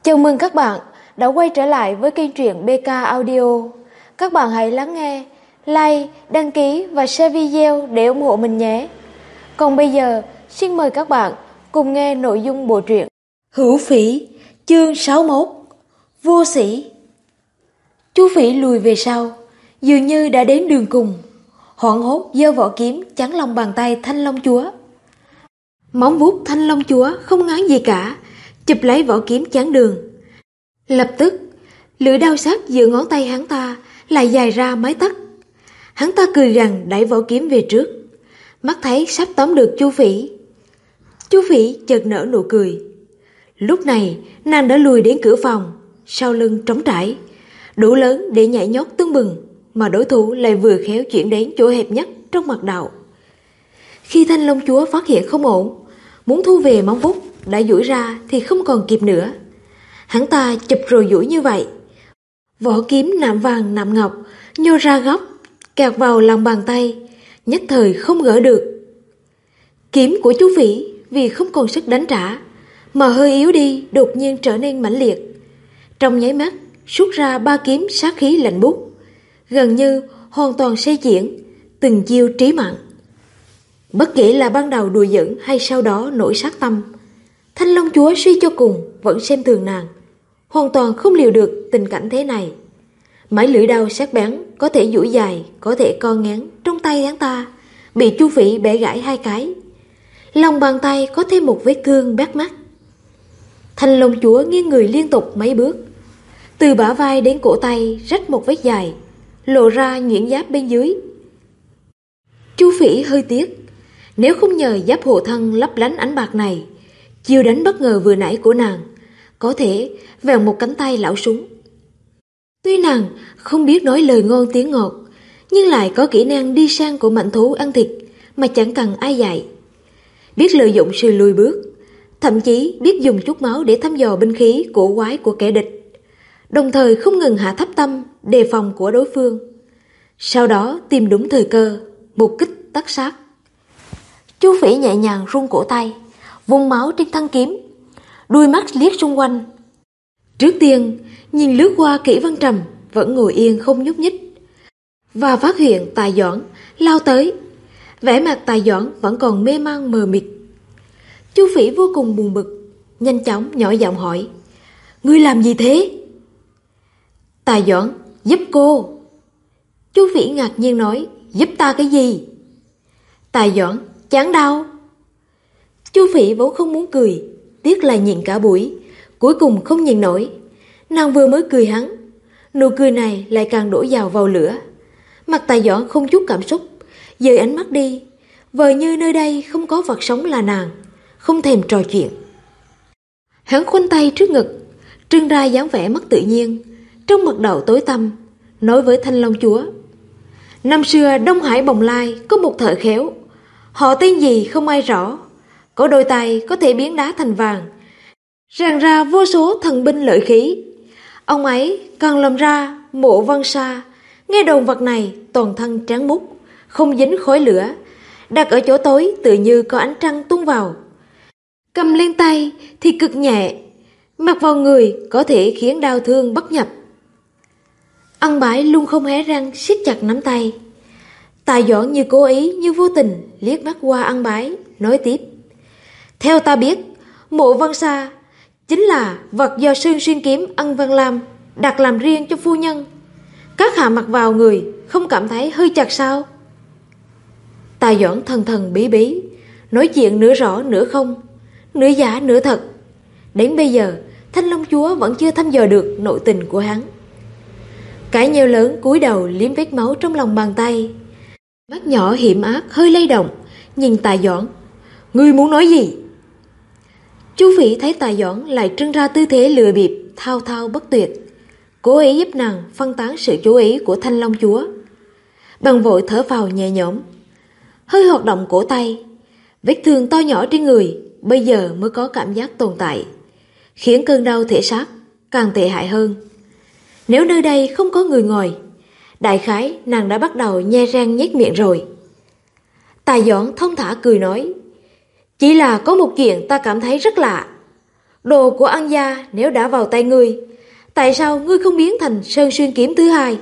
Chào mừng các bạn đã quay trở lại với kênh truyện BK Audio. Các bạn hãy lắng nghe, like, đăng ký và share video để ủng hộ mình nhé. Còn bây giờ, xin mời các bạn cùng nghe nội dung bộ truyện Hữu Phỉ, chương 61, Vô Sĩ. Chú Phỉ lùi về sau, dường như đã đến đường cùng, hoảng hốt giơ vỏ kiếm chắn lòng bàn tay Thanh Long Chúa. Móng vuốt Thanh Long Chúa không ngán gì cả, chụp lấy vỏ kiếm chắn đường. Lập tức, lưỡi đao sắc giữa ngón tay hắn ta lại dài ra mái tóc. Hắn ta cười gằn đẩy vỏ kiếm về trước, mắt thấy sắp tóm được Chu Phỉ. Chu Phỉ chợt nở nụ cười. Lúc này nàng đã lùi đến cửa phòng, sau lưng trống trải, đủ lớn để nhảy nhót tưng bừng, mà đối thủ lại vừa khéo chuyển đến chỗ hẹp nhất trong mặt đạo. Khi Thanh Long Chúa phát hiện không ổn, muốn thu về móng vuốt đã duỗi ra thì không còn kịp nữa. Hắn ta chụp rồi duỗi như vậy, vỏ kiếm nạm vàng nạm ngọc nhô ra góc, kẹt vào lòng bàn tay, nhất thời không gỡ được. Kiếm của chú Phỉ vì không còn sức đánh trả mà hơi yếu đi, đột nhiên trở nên mãnh liệt. Trong nháy mắt xuất ra 3 kiếm sát khí lạnh buốt, gần như hoàn toàn xoay chuyển, từng chiêu trí mạng. Bất kể là ban đầu đùa giỡn hay sau đó nổi sát tâm, Thanh Long Chúa suy cho cùng vẫn xem thường nàng, hoàn toàn không liều được tình cảnh thế này. Mấy lưỡi đao sắc bén có thể duỗi dài, có thể co ngắn trong tay hắn ta bị Chu Phỉ bẻ gãy 2 cái. Lòng bàn tay có thêm một vết thương bắt mắt. Thanh Long Chúa nghiêng người liên tục mấy bước, từ bả vai đến cổ tay rách một vết dài, lộ ra nhuyễn giáp bên dưới. Chu Phỉ hơi tiếc, nếu không nhờ giáp hộ thân lấp lánh ánh bạc này, chiêu đánh bất ngờ vừa nãy của nàng có thể vèo một cánh tay lão súng. Tuy nàng không biết nói lời ngon tiếng ngọt, nhưng lại có kỹ năng đi sang của mãnh thú ăn thịt mà chẳng cần ai dạy. Biết lợi dụng sự lùi bước, thậm chí biết dùng chút máu để thăm dò binh khí cổ quái của kẻ địch, đồng thời không ngừng hạ thấp tâm đề phòng của đối phương. Sau đó tìm đúng thời cơ, một kích tất sát. Chu Phỉ nhẹ nhàng rung cổ tay, vung máu trên thanh kiếm, đuôi mắt liếc xung quanh. Trước tiên nhìn lướt qua Kỷ Văn Trầm vẫn ngồi yên không nhúc nhích, và phát hiện Tài Doãn lao tới. Vẻ mặt Tài Doãn vẫn còn mê man mờ mịt. Chu Phỉ vô cùng buồn bực, nhanh chóng nhỏ giọng hỏi: "Ngươi làm gì thế?" Tài Doãn: "Giúp cô." Chu Phỉ ngạc nhiên nói: "Giúp ta cái gì?" Tài Doãn: "Chán đau." Chu Phỉ vốn không muốn cười, tiếc là nhịn cả buổi, cuối cùng không nhịn nổi. Nàng vừa mới cười hắn, nụ cười này lại càng đổ dầu vào lửa. Mặt Tài Doãn không chút cảm xúc, dời ánh mắt đi, vờ như nơi đây không có vật sống là nàng, không thèm trò chuyện. Hắn khoanh tay trước ngực, trưng ra dáng vẻ mất tự nhiên, trong mặt đầu tối tăm, nói với Thanh Long Chúa: "Năm xưa Đông Hải Bồng Lai có một thợ khéo, họ tên gì không ai rõ, có đôi tay có thể biến đá thành vàng, ràng ra vô số thần binh lợi khí. Ông ấy còn làm ra mộ Văn Sa, nghe đồn vật này toàn thân trắng múc, không dính khói lửa, đặt ở chỗ tối tự như có ánh trăng tung vào. Cầm lên tay thì cực nhẹ, mặc vào người có thể khiến đau thương bất nhập." Ân Bái luôn không hé răng, siết chặt nắm tay. Tài Doãn như cố ý như vô tình liếc mắt qua Ân Bái, nói tiếp: "Theo ta biết, mộ Văn Sa chính là vật do Sơn Xuyên Kiếm Ân Văn Lam đặt làm riêng cho phu nhân. Các hạ mặc vào người không cảm thấy hơi chặt sao?" Tài Doãn thần thần bí bí, nói chuyện nửa rõ nửa không, nửa giả nửa thật. Đến bây giờ Thanh Long Chúa vẫn chưa thăm dò được nội tình của hắn. Cái nheo lớn cúi đầu liếm vết máu trong lòng bàn tay, mắt nhỏ hiểm ác hơi lay động, nhìn Tài Doãn: "Ngươi muốn nói gì?" Chu Phỉ thấy Tài Doãn lại trưng ra tư thế lừa bịp thao thao bất tuyệt, cố ý giúp nàng phân tán sự chú ý của Thanh Long Chúa. Bằng vội thở phào nhẹ nhõm, hơi hoạt động cổ tay, vết thương to nhỏ trên người bây giờ mới có cảm giác tồn tại, khiến cơn đau thể xác càng tệ hại hơn. Nếu nơi đây không có người ngồi, đại khái nàng đã bắt đầu nhe răng nhếch miệng rồi. Tài Doãn thông thả cười nói: "Chỉ là có một chuyện ta cảm thấy rất lạ. Đồ của An gia nếu đã vào tay ngươi, tại sao ngươi không biến thành Sơn Xuyên kiếm thứ hai?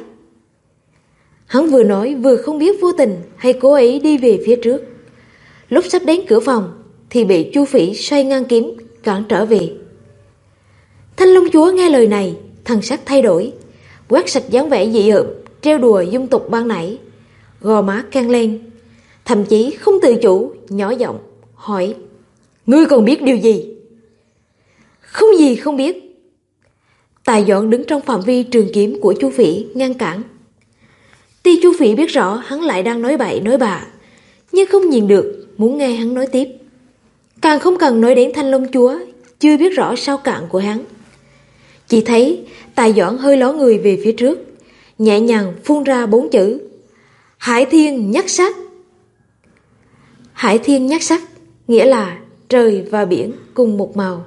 Hắn vừa nói vừa không biết vô tình hay cố ý đi về phía trước. Lúc sắp đến cửa phòng thì bị Chu Phỉ xoay ngang kiếm cản trở về. Thanh Long chúa nghe lời này, thần sắc thay đổi, quét sạch dáng vẻ dị hợm trêu đùa dung tục ban nãy, gò má căng lên, thậm chí không tự chủ nhỏ giọng hỏi: ngươi còn biết điều gì? Không gì không biết. Tài Doãn đứng trong phạm vi trường kiếm của Chu Phỉ ngăn cản. Tuy Chu Phỉ biết rõ hắn lại đang nói bậy nói bạ, nhưng không nhìn được, muốn nghe hắn nói tiếp. Càng không cần nói đến Thanh Long chúa chưa biết rõ sao cạn của hắn. Chỉ thấy Tài Doãn hơi ló người về phía trước, nhẹ nhàng phun ra 4 chữ: Hải thiên nhất sắc. Hải thiên nhất sắc nghĩa là trời và biển cùng một màu.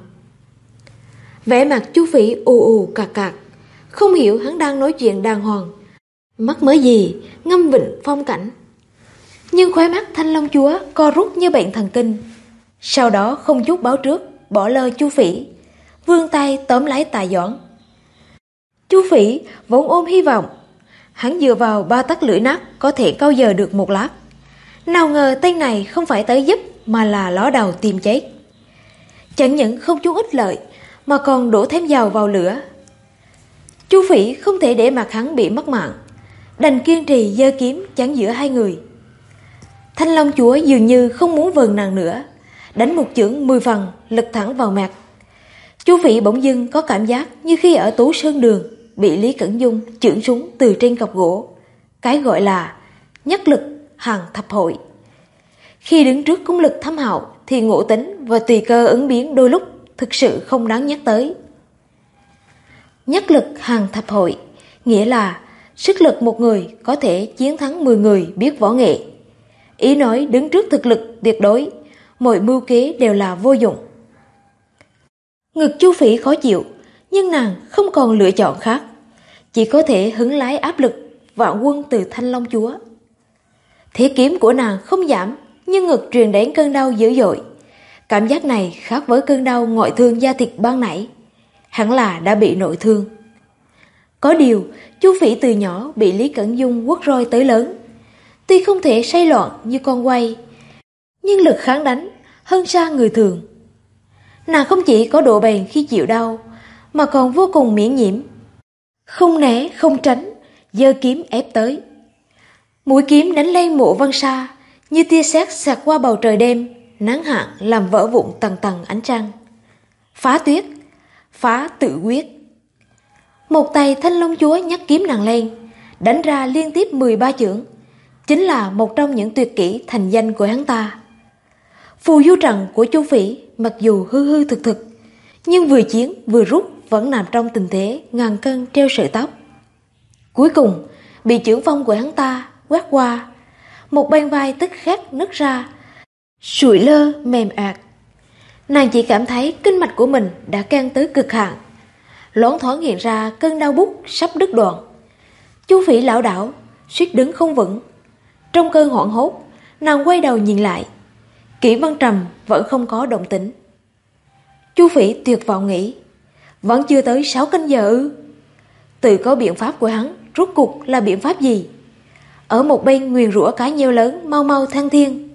Vẻ mặt Chu Phỉ ù ù cạc cạc, không hiểu hắn đang nói chuyện đàng hoàng, mắc mớ gì ngâm vịnh phong cảnh. Nhưng khóe mắt Thanh Long chúa co rút như bệnh thần kinh. Sau đó không chút báo trước bỏ lơ Chu Phỉ, vươn tay tóm lấy Tài Doãn. Chu Phỉ vốn ôm hy vọng, hắn dựa vào 3 tấc lưỡi nát có thể câu giờ được một lát. Nào ngờ tên này không phải tới giúp mà là ló đầu tìm chết. Chẳng những không chút ích lợi mà còn đổ thêm dầu vào lửa. Chu Phỉ không thể để mặc hắn bị mất mạng, đành kiên trì giơ kiếm chắn giữa hai người. Thanh Long chúa dường như không muốn vờn nàng nữa, đánh một chưởng 10 phần lực thẳng vào mặt. Chu Phỉ bỗng dưng có cảm giác như khi ở Tú Sơn Đường bị Lý Cẩn Dung chưởng súng từ trên cọc gỗ, cái gọi là nhất lực hàng thập hội. Khi đứng trước công lực thâm hậu thì ngộ tính và tùy cơ ứng biến đôi lúc thực sự không đáng nhắc tới. Nhất lực hàng thập hội nghĩa là sức lực một người có thể chiến thắng 10 người biết võ nghệ. Ý nói đứng trước thực lực tuyệt đối, mọi mưu kế đều là vô dụng. Ngực Chu Phỉ khó chịu, nhưng nàng không còn lựa chọn khác, chỉ có thể hứng lái áp lực vạn quân từ Thanh Long chúa. Thế kiếm của nàng không giảm, nhưng ngực truyền đến cơn đau dữ dội. Cảm giác này khác với cơn đau ngoại thương da thịt ban nãy, hẳn là đã bị nội thương. Có điều, Chu Phỉ từ nhỏ bị Lý Cẩn Dung quất roi tới lớn, tuy không thể say loạn như con quay, nhưng lực kháng đánh hơn xa người thường. Nàng không chỉ có độ bền khi chịu đau, mà còn vô cùng miễn nhiễm. Không né, không tránh, giơ kiếm ép tới. Mũi kiếm đánh lên Mộ Văn Sa, như tia sét xẹt qua bầu trời đêm, nắng hạn làm vỡ vụn tầng tầng ánh trăng. Phá tuyết, phá tự quyết. Một tay Thanh Long chúa nhấc kiếm nàng lên, đánh ra liên tiếp 13 chưởng, chính là một trong những tuyệt kỹ thành danh của hắn ta. Phù du trận của Chu Phỉ mặc dù hư hư thực thực, nhưng vừa chiến vừa rút vẫn nằm trong tình thế ngàn cân treo sợi tóc. Cuối cùng bị chưởng phong của hắn ta quét qua, một bên vai tức khắc nứt ra, sụi lơ mềm ạt. Nàng chỉ cảm thấy kinh mạch của mình đã căng tới cực hạn, loáng thoáng hiện ra cơn đau bút sắp đứt đoạn. Chu Phỉ lảo đảo, suýt đứng không vững. Trong cơn hoảng hốt, nàng quay đầu nhìn lại, Kỷ Văn Trầm vẫn không có động tĩnh. Chu Phỉ tuyệt vọng nghĩ, vẫn chưa tới 6 canh giờ ư? Tự có biện pháp của hắn, rốt cuộc là biện pháp gì? Ở một bên nguyền rủa cái nheo lớn mau mau thăng thiên.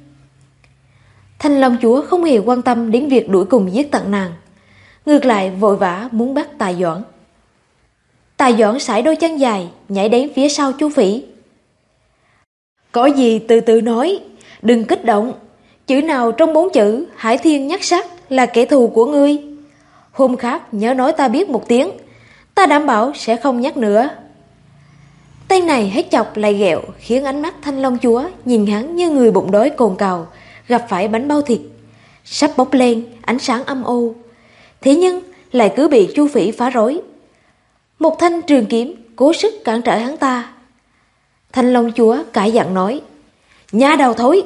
Thanh Long chúa không hề quan tâm đến việc đuổi cùng giết tận nàng, ngược lại vội vã muốn bắt Tài Doãn. Tài Doãn sải đôi chân dài nhảy đến phía sau Chu Phỉ. Có gì từ từ nói, đừng kích động. Chữ nào trong 4 chữ Hải thiên nhất sắc là kẻ thù của ngươi? Hôm khác nhớ nói ta biết một tiếng, ta đảm bảo sẽ không nhắc nữa. Tên này hết chọc lại ghẹo, khiến ánh mắt Thanh Long chúa nhìn hắn như người bụng đói cồn cào gặp phải bánh bao thịt, sắp bốc lên ánh sáng âm u. Thế nhưng lại cứ bị Chu Phỉ phá rối. Một thanh trường kiếm cố sức cản trở hắn ta. Thanh Long chúa cãi giận nói: "Nha đầu thối!"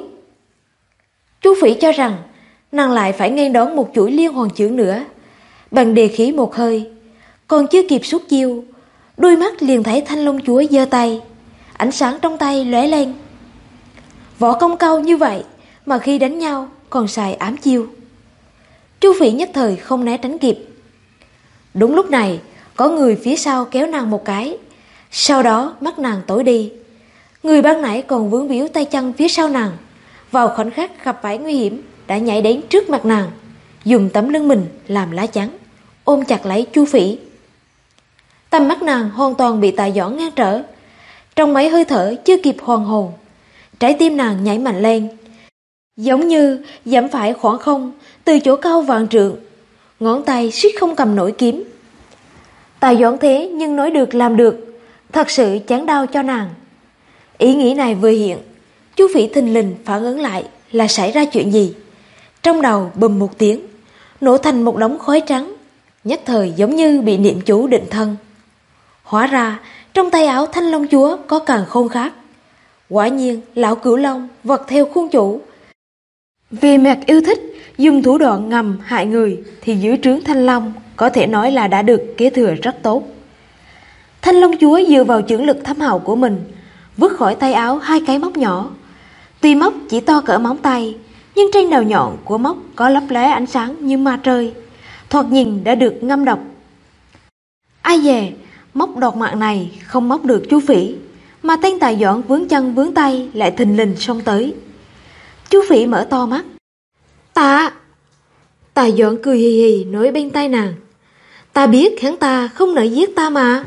Chu Phỉ cho rằng nàng lại phải nghênh đón một chuỗi liên hoàn chưởng nữa, bằng đề khí một hơi, còn chưa kịp xuất chiêu, đôi mắt liền thấy Thanh Long chúa giơ tay, ánh sáng trong tay lóe lên. Võ công cao như vậy mà khi đánh nhau còn xài ám chiêu. Chu Phỉ nhất thời không né tránh kịp. Đúng lúc này, có người phía sau kéo nàng một cái, sau đó mắt nàng tối đi. Người ban nãy còn vướng víu tay chân phía sau nàng, vào khoảnh khắc gặp phải nguy hiểm đã nhảy đến trước mặt nàng, dùng tấm lưng mình làm lá chắn, ôm chặt lấy Chu Phỉ. Tầm mắt nàng hoàn toàn bị Tạ Doãn ngăn trở. Trong mấy hơi thở chưa kịp hoàn hồn, trái tim nàng nhảy mạnh lên, giống như dẫm phải khoảng không từ chỗ cao vạn trượng, ngón tay suýt không cầm nổi kiếm. Tạ Doãn thế nhưng nói được làm được, thật sự chán đau cho nàng. Ý nghĩ này vừa hiện, Chu Phỉ thình lình phản ứng lại là xảy ra chuyện gì. Trong đầu bùm một tiếng, nổ thành một đống khói trắng, nhất thời giống như bị niệm chú định thân. Hóa ra trong tay áo Thanh Long Chúa có càn khôn khác. Quả nhiên lão Cửu Long vật theo khuôn chủ. Vì mặt yêu thích dùng thủ đoạn ngầm hại người thì dưới trướng Thanh Long có thể nói là đã được kế thừa rất tốt. Thanh Long Chúa dựa vào chưởng lực thâm hậu của mình, vứt khỏi tay áo hai cái móc nhỏ. Tuy móc chỉ to cỡ móng tay, nhưng trên đầu nhọn của móc có lấp lóe ánh sáng như ma trời, thoạt nhìn đã được ngâm độc. Ai dè, móc độc mạng này không móc được Chu Phỉ, mà tên Tạ Doãn vướng chân vướng tay lại thình lình xông tới. Chu Phỉ mở to mắt. Tạ Doãn cười hì hì nói bên tai nàng, ta biết hắn ta không nỡ giết ta mà.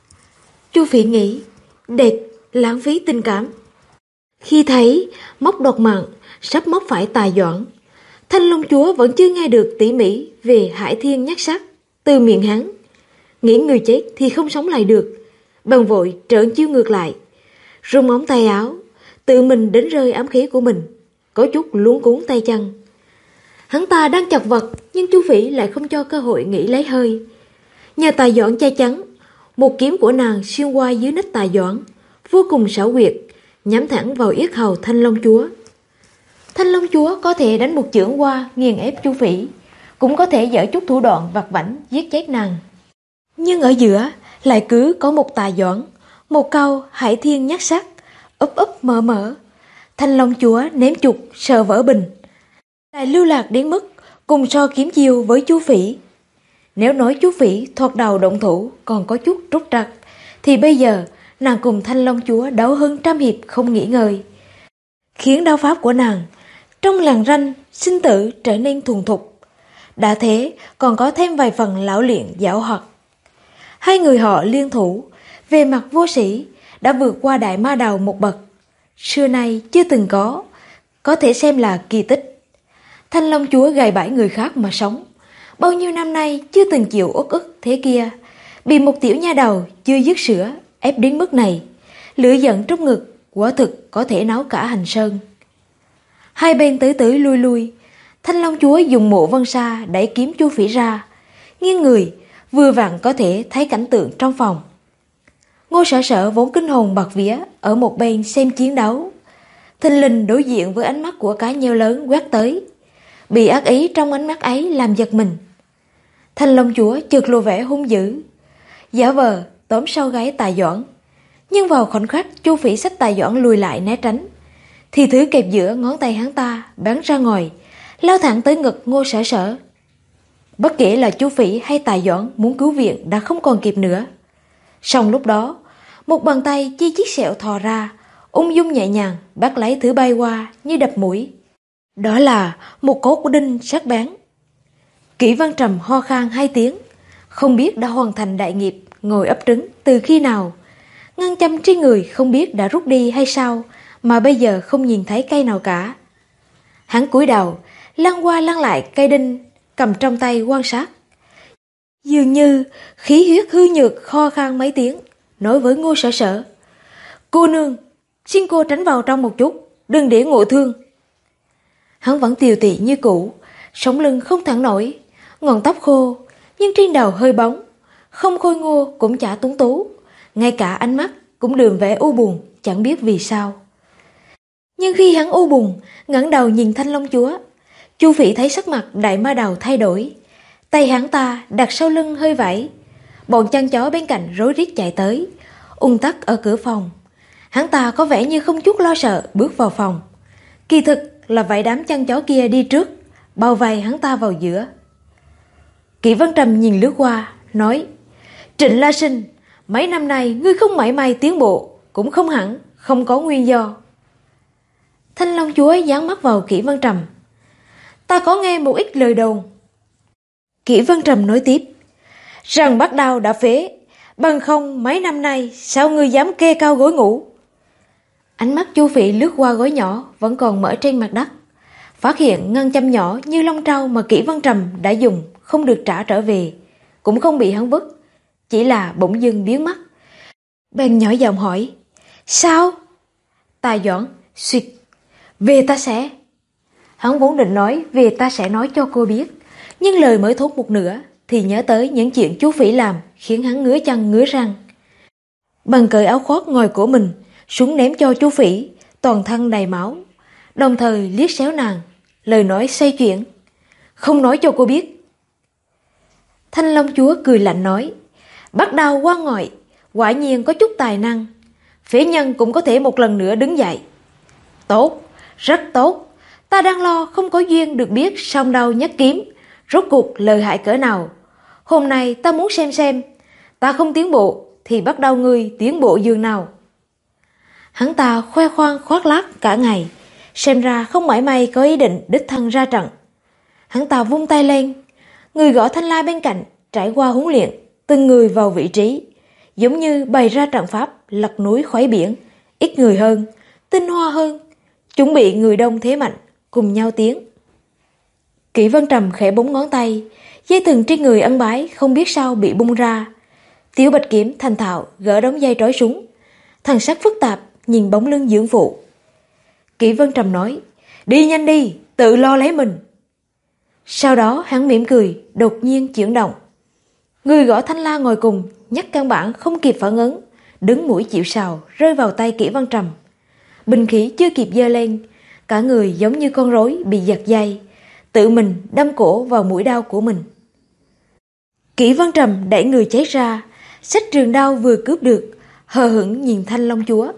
Chu Phỉ nghĩ, đệt, lãng phí tình cảm. Khi thấy móc độc mạng sắp móc phải Tạ Doãn, Thanh Long Chúa vẫn chưa nghe được tỉ mỉ về Hải Thiên Nhắc Sắc từ miệng hắn. Nghĩ người chết thì không sống lại được, bèn vội trợn chiêu ngược lại, rung ống tay áo, tự mình đánh rơi ám khí của mình, có chút luống cuống tay chân. Hắn ta đang chật vật, nhưng Chu Phỉ lại không cho cơ hội nghỉ lấy hơi. Nhờ Tạ Doãn che chắn, một kiếm của nàng xuyên qua dưới nách Tạ Doãn, vô cùng xảo quyệt, nhắm thẳng vào yết hầu Thanh Long Chúa. Thanh Long Chúa có thể đánh một chưởng qua nghiền ép Chu Phỉ, cũng có thể dở chút thủ đoạn vặt vãnh giết chết nàng. Nhưng ở giữa lại cứ có một Tạ Doãn, một câu Hải Thiên Nhắc Sắc, úp úp mở mở. Thanh Long Chúa ném chục sợ vỡ bình, lại lưu lạc đến mức cùng so kiếm chiêu với Chu Phỉ. Nếu nói Chu Phỉ thoạt đầu động thủ còn có chút trúc trặc, thì bây giờ nàng cùng Thanh Long Chúa đấu hơn trăm hiệp không nghỉ ngơi, khiến đao pháp của nàng trong làn ranh sinh tử trở nên thuần thục. Đã thế còn có thêm vài phần lão luyện giảo hoạt. Hai người họ liên thủ, về mặt vô sĩ đã vượt qua Đại Ma Đầu một bậc, xưa nay chưa từng có thể xem là kỳ tích. Thanh Long Chúa gài bẫy người khác mà sống, bao nhiêu năm nay chưa từng chịu uất ức thế kia, bị một tiểu nha đầu chưa dứt sữa ép đến mức này, lửa giận trong ngực quả thực có thể nấu cả hành sơn. Hai bên tới tới lui lui, Thanh Long Chúa dùng Mộ Vân Sa đẩy kiếm Chu Phỉ ra, nghiêng người vừa vặn có thể thấy cảnh tượng trong phòng. Ngô Sở Sở vốn kinh hồn bạt vía ở một bên xem chiến đấu, thình lình đối diện với ánh mắt của cái nheo lớn quét tới, bị ác ý trong ánh mắt ấy làm giật mình. Thanh Long Chúa chợt lộ vẻ hung dữ, giả vờ tóm sau gáy Tạ Doãn, nhưng vào khoảnh khắc Chu Phỉ xách Tạ Doãn lùi lại né tránh, thì thứ kẹp giữa ngón tay hắn ta bắn ra ngoài, lao thẳng tới ngực Ngô Sở Sở. Bất kể là Chu Phỉ hay Tạ Doãn muốn cứu viện đã không còn kịp nữa. Song lúc đó, một bàn tay chi chiếc sẹo thò ra, ung dung nhẹ nhàng bắt lấy thứ bay qua như đập mũi. Đó là một cốt đinh sắc bén. Kỷ Văn Trầm ho khan 2 tiếng, không biết đã hoàn thành đại nghiệp ngồi ấp trứng từ khi nào. Ngân châm trên người không biết đã rút đi hay sao, mà bây giờ không nhìn thấy cây nào cả. Hắn cúi đầu, lăn qua lăn lại cây đinh, cầm trong tay quan sát. Dường như khí huyết hư nhược kho khan mấy tiếng, nói với Ngô Sở Sở: "Cô nương, xin cô tránh vào trong một chút, đừng để ngộ thương." Hắn vẫn tiều tị như cũ, sống lưng không thẳng nổi, ngọn tóc khô, nhưng trên đầu hơi bóng, không khôi ngô cũng chả tuấn tú, ngay cả ánh mắt cũng đượm vẻ u buồn, chẳng biết vì sao. Nhưng khi hắn u buồn, ngẩng đầu nhìn Thanh Long Chúa, Chu Phỉ thấy sắc mặt Đại Ma Đầu thay đổi, tay hắn ta đặt sau lưng hơi vẫy, bọn chăn chó bên cạnh rối rít chạy tới, ùn tắc ở cửa phòng. Hắn ta có vẻ như không chút lo sợ bước vào phòng, kỳ thực là vài đám chăn chó kia đi trước, bao vây hắn ta vào giữa, Kỷ Văn Trầm nhìn lướt qua, nói: Trịnh La Sinh, mấy năm nay ngươi không mảy may tiến bộ, cũng không hẳn không có nguyên do. Thanh Long Chúa dán mắt vào Kỷ Văn Trầm: Ta có nghe một ít lời đồn. Kỷ Văn Trầm nói tiếp: rằng Bác Đao đã phế, bằng không mấy năm nay sao ngươi dám kê cao gối ngủ? Ánh mắt Chu Phỉ lướt qua gối nhỏ vẫn còn mở trên mặt đất, phát hiện ngân châm nhỏ như lông trâu mà Kỷ Văn Trầm đã dùng không được trả trở về, cũng không bị hắn vứt, chỉ là bỗng dưng biến mất. Bèn nhỏ giọng hỏi: Sao? Tài Doãn suýt: Về ta sẽ. Hắn vốn định nói về ta sẽ nói cho cô biết, nhưng lời mới thốt một nửa thì nhớ tới những chuyện Chu Phỉ làm khiến hắn ngứa chân ngứa răng. Bằng cởi áo khoác ngoài của mình xuống ném cho Chu Phỉ, toàn thân đầy máu, đồng thời liếc xéo nàng, lời nói xoay chuyển: Không nói cho cô biết. Thanh Long Chúa cười lạnh nói: Bác Đao qua ngoại, quả nhiên có chút tài năng, phế nhân cũng có thể một lần nữa đứng dậy. Tốt, rất tốt, ta đang lo không có duyên được biết song đao nhất kiếm rốt cuộc lợi hại cỡ nào. Hôm nay ta muốn xem ta không tiến bộ thì Bác Đao ngươi tiến bộ dường nào. Hắn ta khoe khoang khoác lác cả ngày, xem ra không mảy may có ý định đích thân ra trận. Hắn ta vung tay lên, người gõ thanh la bên cạnh trải qua huấn luyện, từng người vào vị trí, giống như bày ra trận pháp lật núi khuấy biển, ít người hơn, tinh hoa hơn, chuẩn bị người đông thế mạnh cùng nhau tiến. Kỷ Văn Trầm khẽ búng ngón tay, dây thừng trên người ân bái không biết sao bị bung ra. Tiểu Bạch Kiểm thành thạo gỡ đống dây trói súng, thần sắc phức tạp nhìn bóng lưng dưỡng phụ. Kỷ Văn Trầm nói: Đi nhanh đi, tự lo lấy mình. Sau đó hắn mỉm cười, đột nhiên chuyển động. Người gõ thanh la ngồi cùng nhắc căn bản không kịp phản ứng, đứng mũi chịu sào rơi vào tay Kỷ Văn Trầm. Binh khí chưa kịp giơ lên, cả người giống như con rối bị giật dây, tự mình đâm cổ vào mũi đao của mình. Kỷ Văn Trầm đẩy người cháy ra, xách trường đao vừa cướp được, hờ hững nhìn Thanh Long Chúa.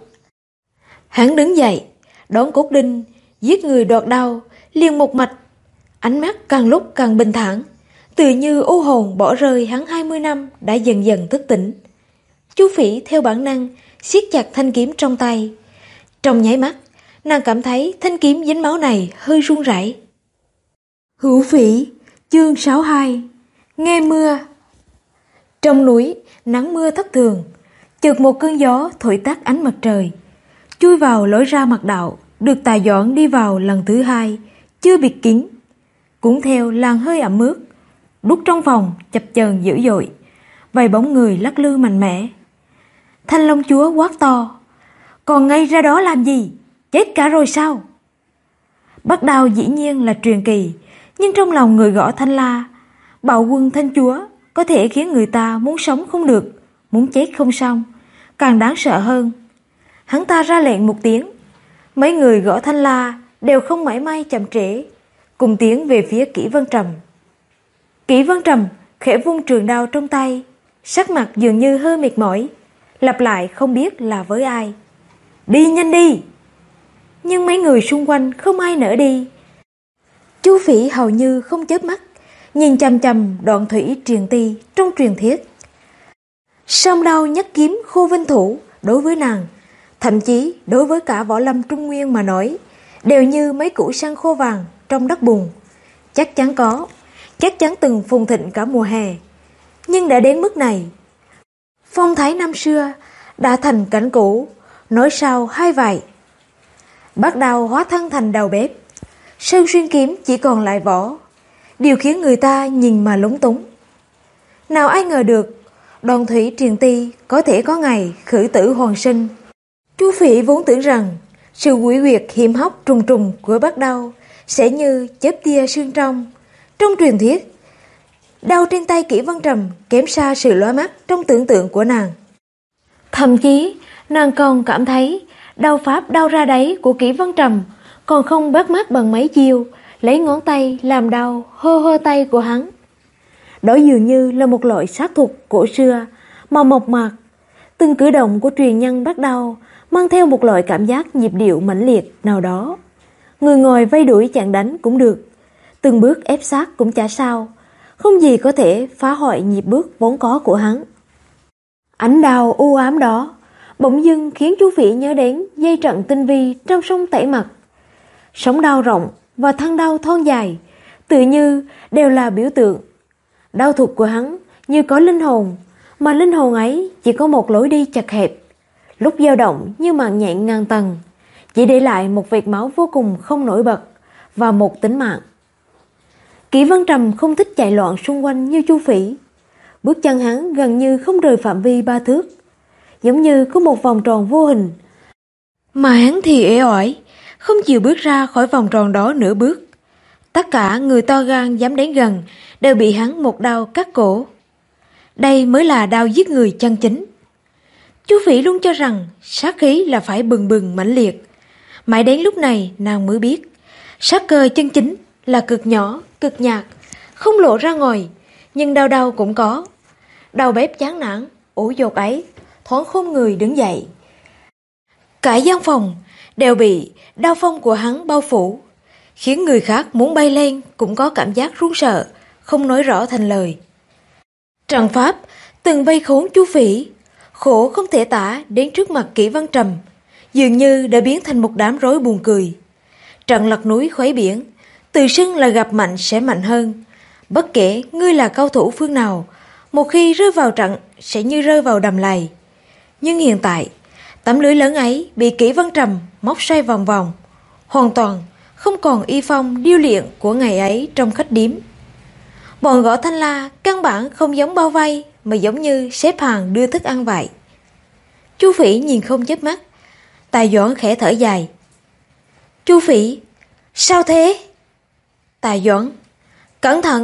Hắn đứng dậy, đón cốt đinh, giết người đoạt đao, liền một mạch, ánh mắt càng lúc càng bình thản, tự như u hồn bỏ rơi hắn 20 năm đã dần dần thức tỉnh. Chu Phỉ theo bản năng siết chặt thanh kiếm trong tay. Trong nháy mắt, nàng cảm thấy thanh kiếm dính máu này hơi run rẩy. Hữu Phỉ, chương 62. Nghe mưa. Trong núi, nắng mưa thất thường, chợt một cơn gió thổi tắt ánh mặt trời, chui vào lối ra mật đạo, được Tài Doãn đi vào lần thứ hai, chưa bịt kín, cũng theo làn hơi ẩm ướt, đút trong phòng chập chờn dữ dội, vài bóng người lắc lư mạnh mẽ. Thanh Long Chúa quát to: Còn ngay ra đó làm gì? Chết cả rồi sao? Bác Đao dĩ nhiên là truyền kỳ, nhưng trong lòng người gõ thanh la, bạo quân Thanh Chúa có thể khiến người ta muốn sống không được, muốn chết không xong. Càng đáng sợ hơn, hắn ta ra lệnh một tiếng, mấy người gõ thanh la đều không mảy may chậm trễ, cùng tiến về phía Kỷ Văn Trầm. Kỷ Văn Trầm khẽ vung trường đao trong tay, sắc mặt dường như hơi mệt mỏi, lặp lại không biết là với ai: Đi nhanh đi! Nhưng mấy người xung quanh không ai nỡ đi. Chu Phỉ hầu như không chớp mắt, nhìn chằm chằm đoạn thủy truyền ti trong truyền thuyết. Song đao nhất kiếm khô vinh thủ đối với nàng, thậm chí đối với cả võ lâm Trung Nguyên mà nói, đều như mấy củ san khô vàng trong đất bùn. Chắc chắn có, chắc chắn từng phồn thịnh cả mùa hè. Nhưng đã đến mức này, phong thái năm xưa đã thành cảnh cũ, nói sao hay vậy? Bác Đao hóa thân thành đầu bếp, Sơn Xuyên kiếm chỉ còn lại vỏ, điều khiến người ta nhìn mà lúng túng. Nào ai ngờ được, đoạn thủy truyền ti có thể có ngày khử tử hoàn sinh. Chu Phỉ vốn tưởng rằng sự quỷ quyệt hiểm hóc trùng trùng của Bác Đao sẽ như chớp tia sương trong truyền thuyết. Đao trên tay Kỷ Văn Trầm kém xa sự lóa mắt trong tưởng tượng của nàng. Thậm chí nàng còn cảm thấy đao pháp đao ra đấy của Kỷ Văn Trầm còn không bắt mắt bằng mấy chiêu lấy ngón tay làm đau hơ hơ tay của hắn. Đó dường như là một loại sát thuật cổ xưa mà mộc mạc. Từng cử động của truyền nhân Bác Đao mang theo một loại cảm giác nhịp điệu mãnh liệt nào đó. Người ngồi vây đuổi chặn đánh cũng được, từng bước ép sát cũng chả sao, không gì có thể phá hoại nhịp bước vốn có của hắn. Ánh đao u ám đó bỗng dưng khiến chú Phỉ nhớ đến dây trận tinh vi trong sông Tẩy Mặt. Sóng đao rộng và thân đao thon dài tự như đều là biểu tượng. Đao thuật của hắn như có linh hồn, mà linh hồn ấy chỉ có một lối đi chật hẹp, lúc dao động như mạng nhện ngàn tầng, chỉ để lại một vệt máu vô cùng không nổi bật và một tính mạng. Kỷ Vân Trầm không thích chạy loạn xung quanh như Chu Phỉ. Bước chân hắn gần như không rời phạm vi 3 thước, giống như có một vòng tròn vô hình, mà hắn thì uể oải, không chịu bước ra khỏi vòng tròn đó nửa bước. Tất cả người to gan dám đến gần đều bị hắn một đao cắt cổ. Đây mới là đao giết người chân chính. Chu Phỉ luôn cho rằng sát khí là phải bừng bừng mãnh liệt. Mãi đến lúc này nàng mới biết, sát cơ chân chính là cực nhỏ, cực nhạt, không lộ ra ngoài, nhưng đau đau cũng có. Đầu bếp chán nản, ủ dột ấy, thoáng khom người đứng dậy. Cả gian phòng đều bị đao phong của hắn bao phủ, khiến người khác muốn bay lên cũng có cảm giác run sợ, không nói rõ thành lời. Trận pháp từng vây khốn Chu Phỉ, khổ không thể tả đến trước mặt Kỷ Vân Trầm, dường như đã biến thành một đám rối buồn cười. Trận lật núi khuấy biển, tự xưng là gặp mạnh sẽ mạnh hơn. Bất kể ngươi là cao thủ phương nào, một khi rơi vào trận sẽ như rơi vào đầm lầy. Nhưng hiện tại, tấm lưới lớn ấy bị Kỷ Vân Trầm móc xoay vòng vòng, hoàn toàn không còn y phong điêu luyện của ngày ấy trong khách điếm. Bọn gõ thanh la căn bản không giống bao vây, mà giống như xếp hàng đưa thức ăn vậy. Chu Phỉ nhìn không chớp mắt. Tài Doãn khẽ thở dài. Chu Phỉ, sao thế? Tài Doãn, cẩn thận.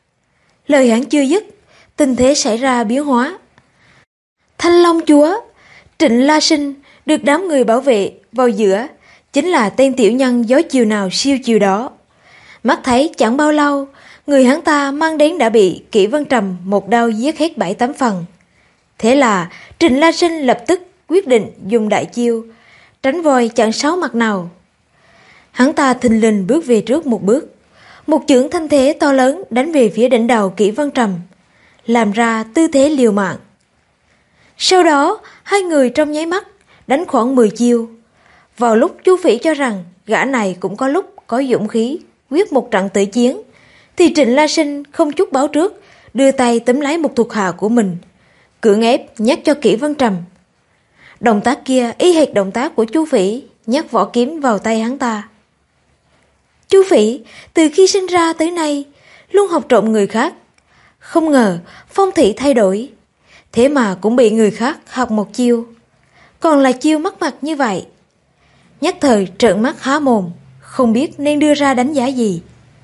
Lời hắn chưa dứt, tình thế xảy ra biến hóa. Thanh Long Chúa Trịnh La Sinh được đám người bảo vệ vào giữa, chính là tên tiểu nhân gió chiều nào siêu chiều đó. Mắt thấy chẳng bao lâu, người hắn ta mang đến đã bị Kỷ Vân Trầm một đao giết hết 7-8 phần. Thế là Trịnh La Sinh lập tức quyết định dùng đại chiêu, tránh voi chặn 6 mặt nào. Hắn ta thình lình bước về trước một bước, một chưởng thanh thế to lớn đánh về phía đỉnh đầu Kỷ Vân Trầm, làm ra tư thế liều mạng. Sau đó, hai người trong nháy mắt đánh khoảng 10 chiêu. Vào lúc Chu Phỉ cho rằng gã này cũng có lúc có dũng khí quyết một trận tử chiến, thì Trịnh La Sinh không chút báo trước đưa tay túm lấy một thuộc hạ của mình, cưỡng ép nhắc cho Kỷ Vân Trầm. Động tác kia y hệt động tác của Chu Phỉ nhắc vỏ kiếm vào tay hắn ta. Chu Phỉ từ khi sinh ra tới nay luôn học trộm người khác, không ngờ phong thủy thay đổi, thế mà cũng bị người khác học một chiêu, còn là chiêu mất mặt như vậy. Nhất thời trợn mắt há mồm, không biết nên đưa ra đánh giá gì.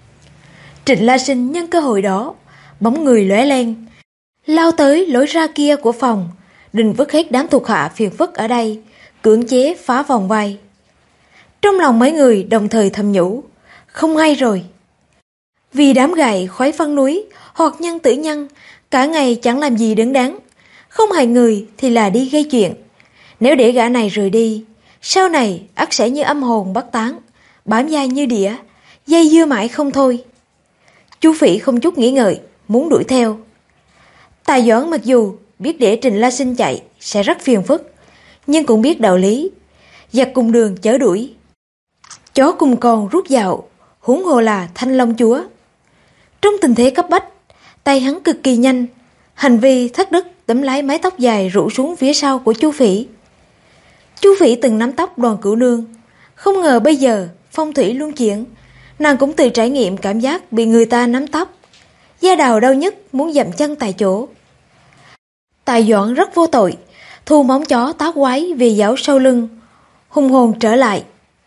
Trịnh La Sinh nhân cơ hội đó, bóng người lóe lên, lao tới lối ra kia của phòng, định vứt hết đám thuộc hạ phiền phức ở đây, cưỡng chế phá vòng vây. Trong lòng mấy người đồng thời thầm nhủ, không hay rồi. Vì đám gậy khoái phân núi hoặc nhân tử nhân cả ngày chẳng làm gì đứng đắn, không hại người thì là đi gây chuyện. Nếu để gã này rời đi, sau này ắt sẽ như âm hồn bất tán, bám dai như đĩa, dây dưa mãi không thôi. Chu Phỉ không chút nghĩ ngợi, muốn đuổi theo. Tài Doãn mặc dù biết để Trịnh La Sinh chạy sẽ rất phiền phức, nhưng cũng biết đạo lý, giặc cùng đường chớ đuổi, chó cùng con rút dạo, huống hồ là Thanh Long Chúa. Trong tình thế cấp bách, tay hắn cực kỳ nhanh, hành vi thất đức túm lấy mái tóc dài rủ xuống phía sau của Chu Phỉ. Chu Phỉ từng nắm tóc Đoàn Cửu Nương, không ngờ bây giờ phong thủy luân chuyển, nàng cũng tự trải nghiệm cảm giác bị người ta nắm tóc, da đầu đau nhức muốn dậm chân tại chỗ. Tài Doãn rất vô tội, thu móng chó tá quái vì giáo sau lưng, hùng hồn trở lại.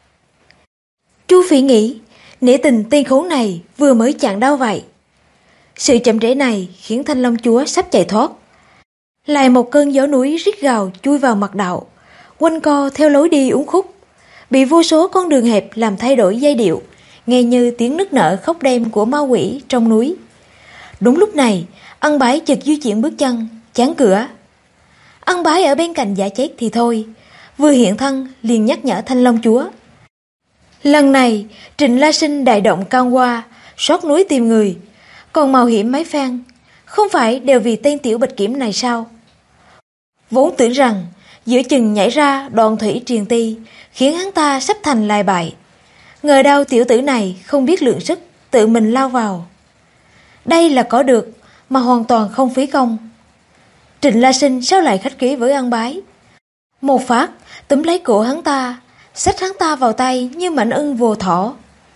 Chu Phỉ nghĩ, nể tình tên khốn này vừa mới chạm đau vậy. Sự chậm trễ này khiến Thanh Long Chúa sắp chạy thoát. Lại một cơn gió núi rít gào chui vào mặt đạo, quanh co theo lối đi uốn khúc, bị vô số con đường hẹp làm thay đổi giai điệu, nghe như tiếng nức nở khóc đêm của ma quỷ trong núi. Đúng lúc này, Ân Bái chợt di chuyển bước chân, chắn cửa. Ân Bái ở bên cạnh giả chết thì thôi, vừa hiện thân liền nhắc nhở Thanh Long Chúa. Lần này, Trịnh La Sinh đại động can qua, xót núi tìm người, còn mạo hiểm mấy phen, không phải đều vì tên tiểu bạch kiểm này sao? Vốn tưởng rằng giữa chừng nhảy ra Đoạn Thủy Triền Ti khiến hắn ta sắp thành lai bại, ngờ đâu tiểu tử này không biết lượng sức, tự mình lao vào. Đây là có được mà hoàn toàn không phí công. Trịnh La Sinh sao lại khách khí với Ân Bái? Một phát túm lấy cổ hắn ta, xách hắn ta vào tay như mảnh ưng vồ thỏ.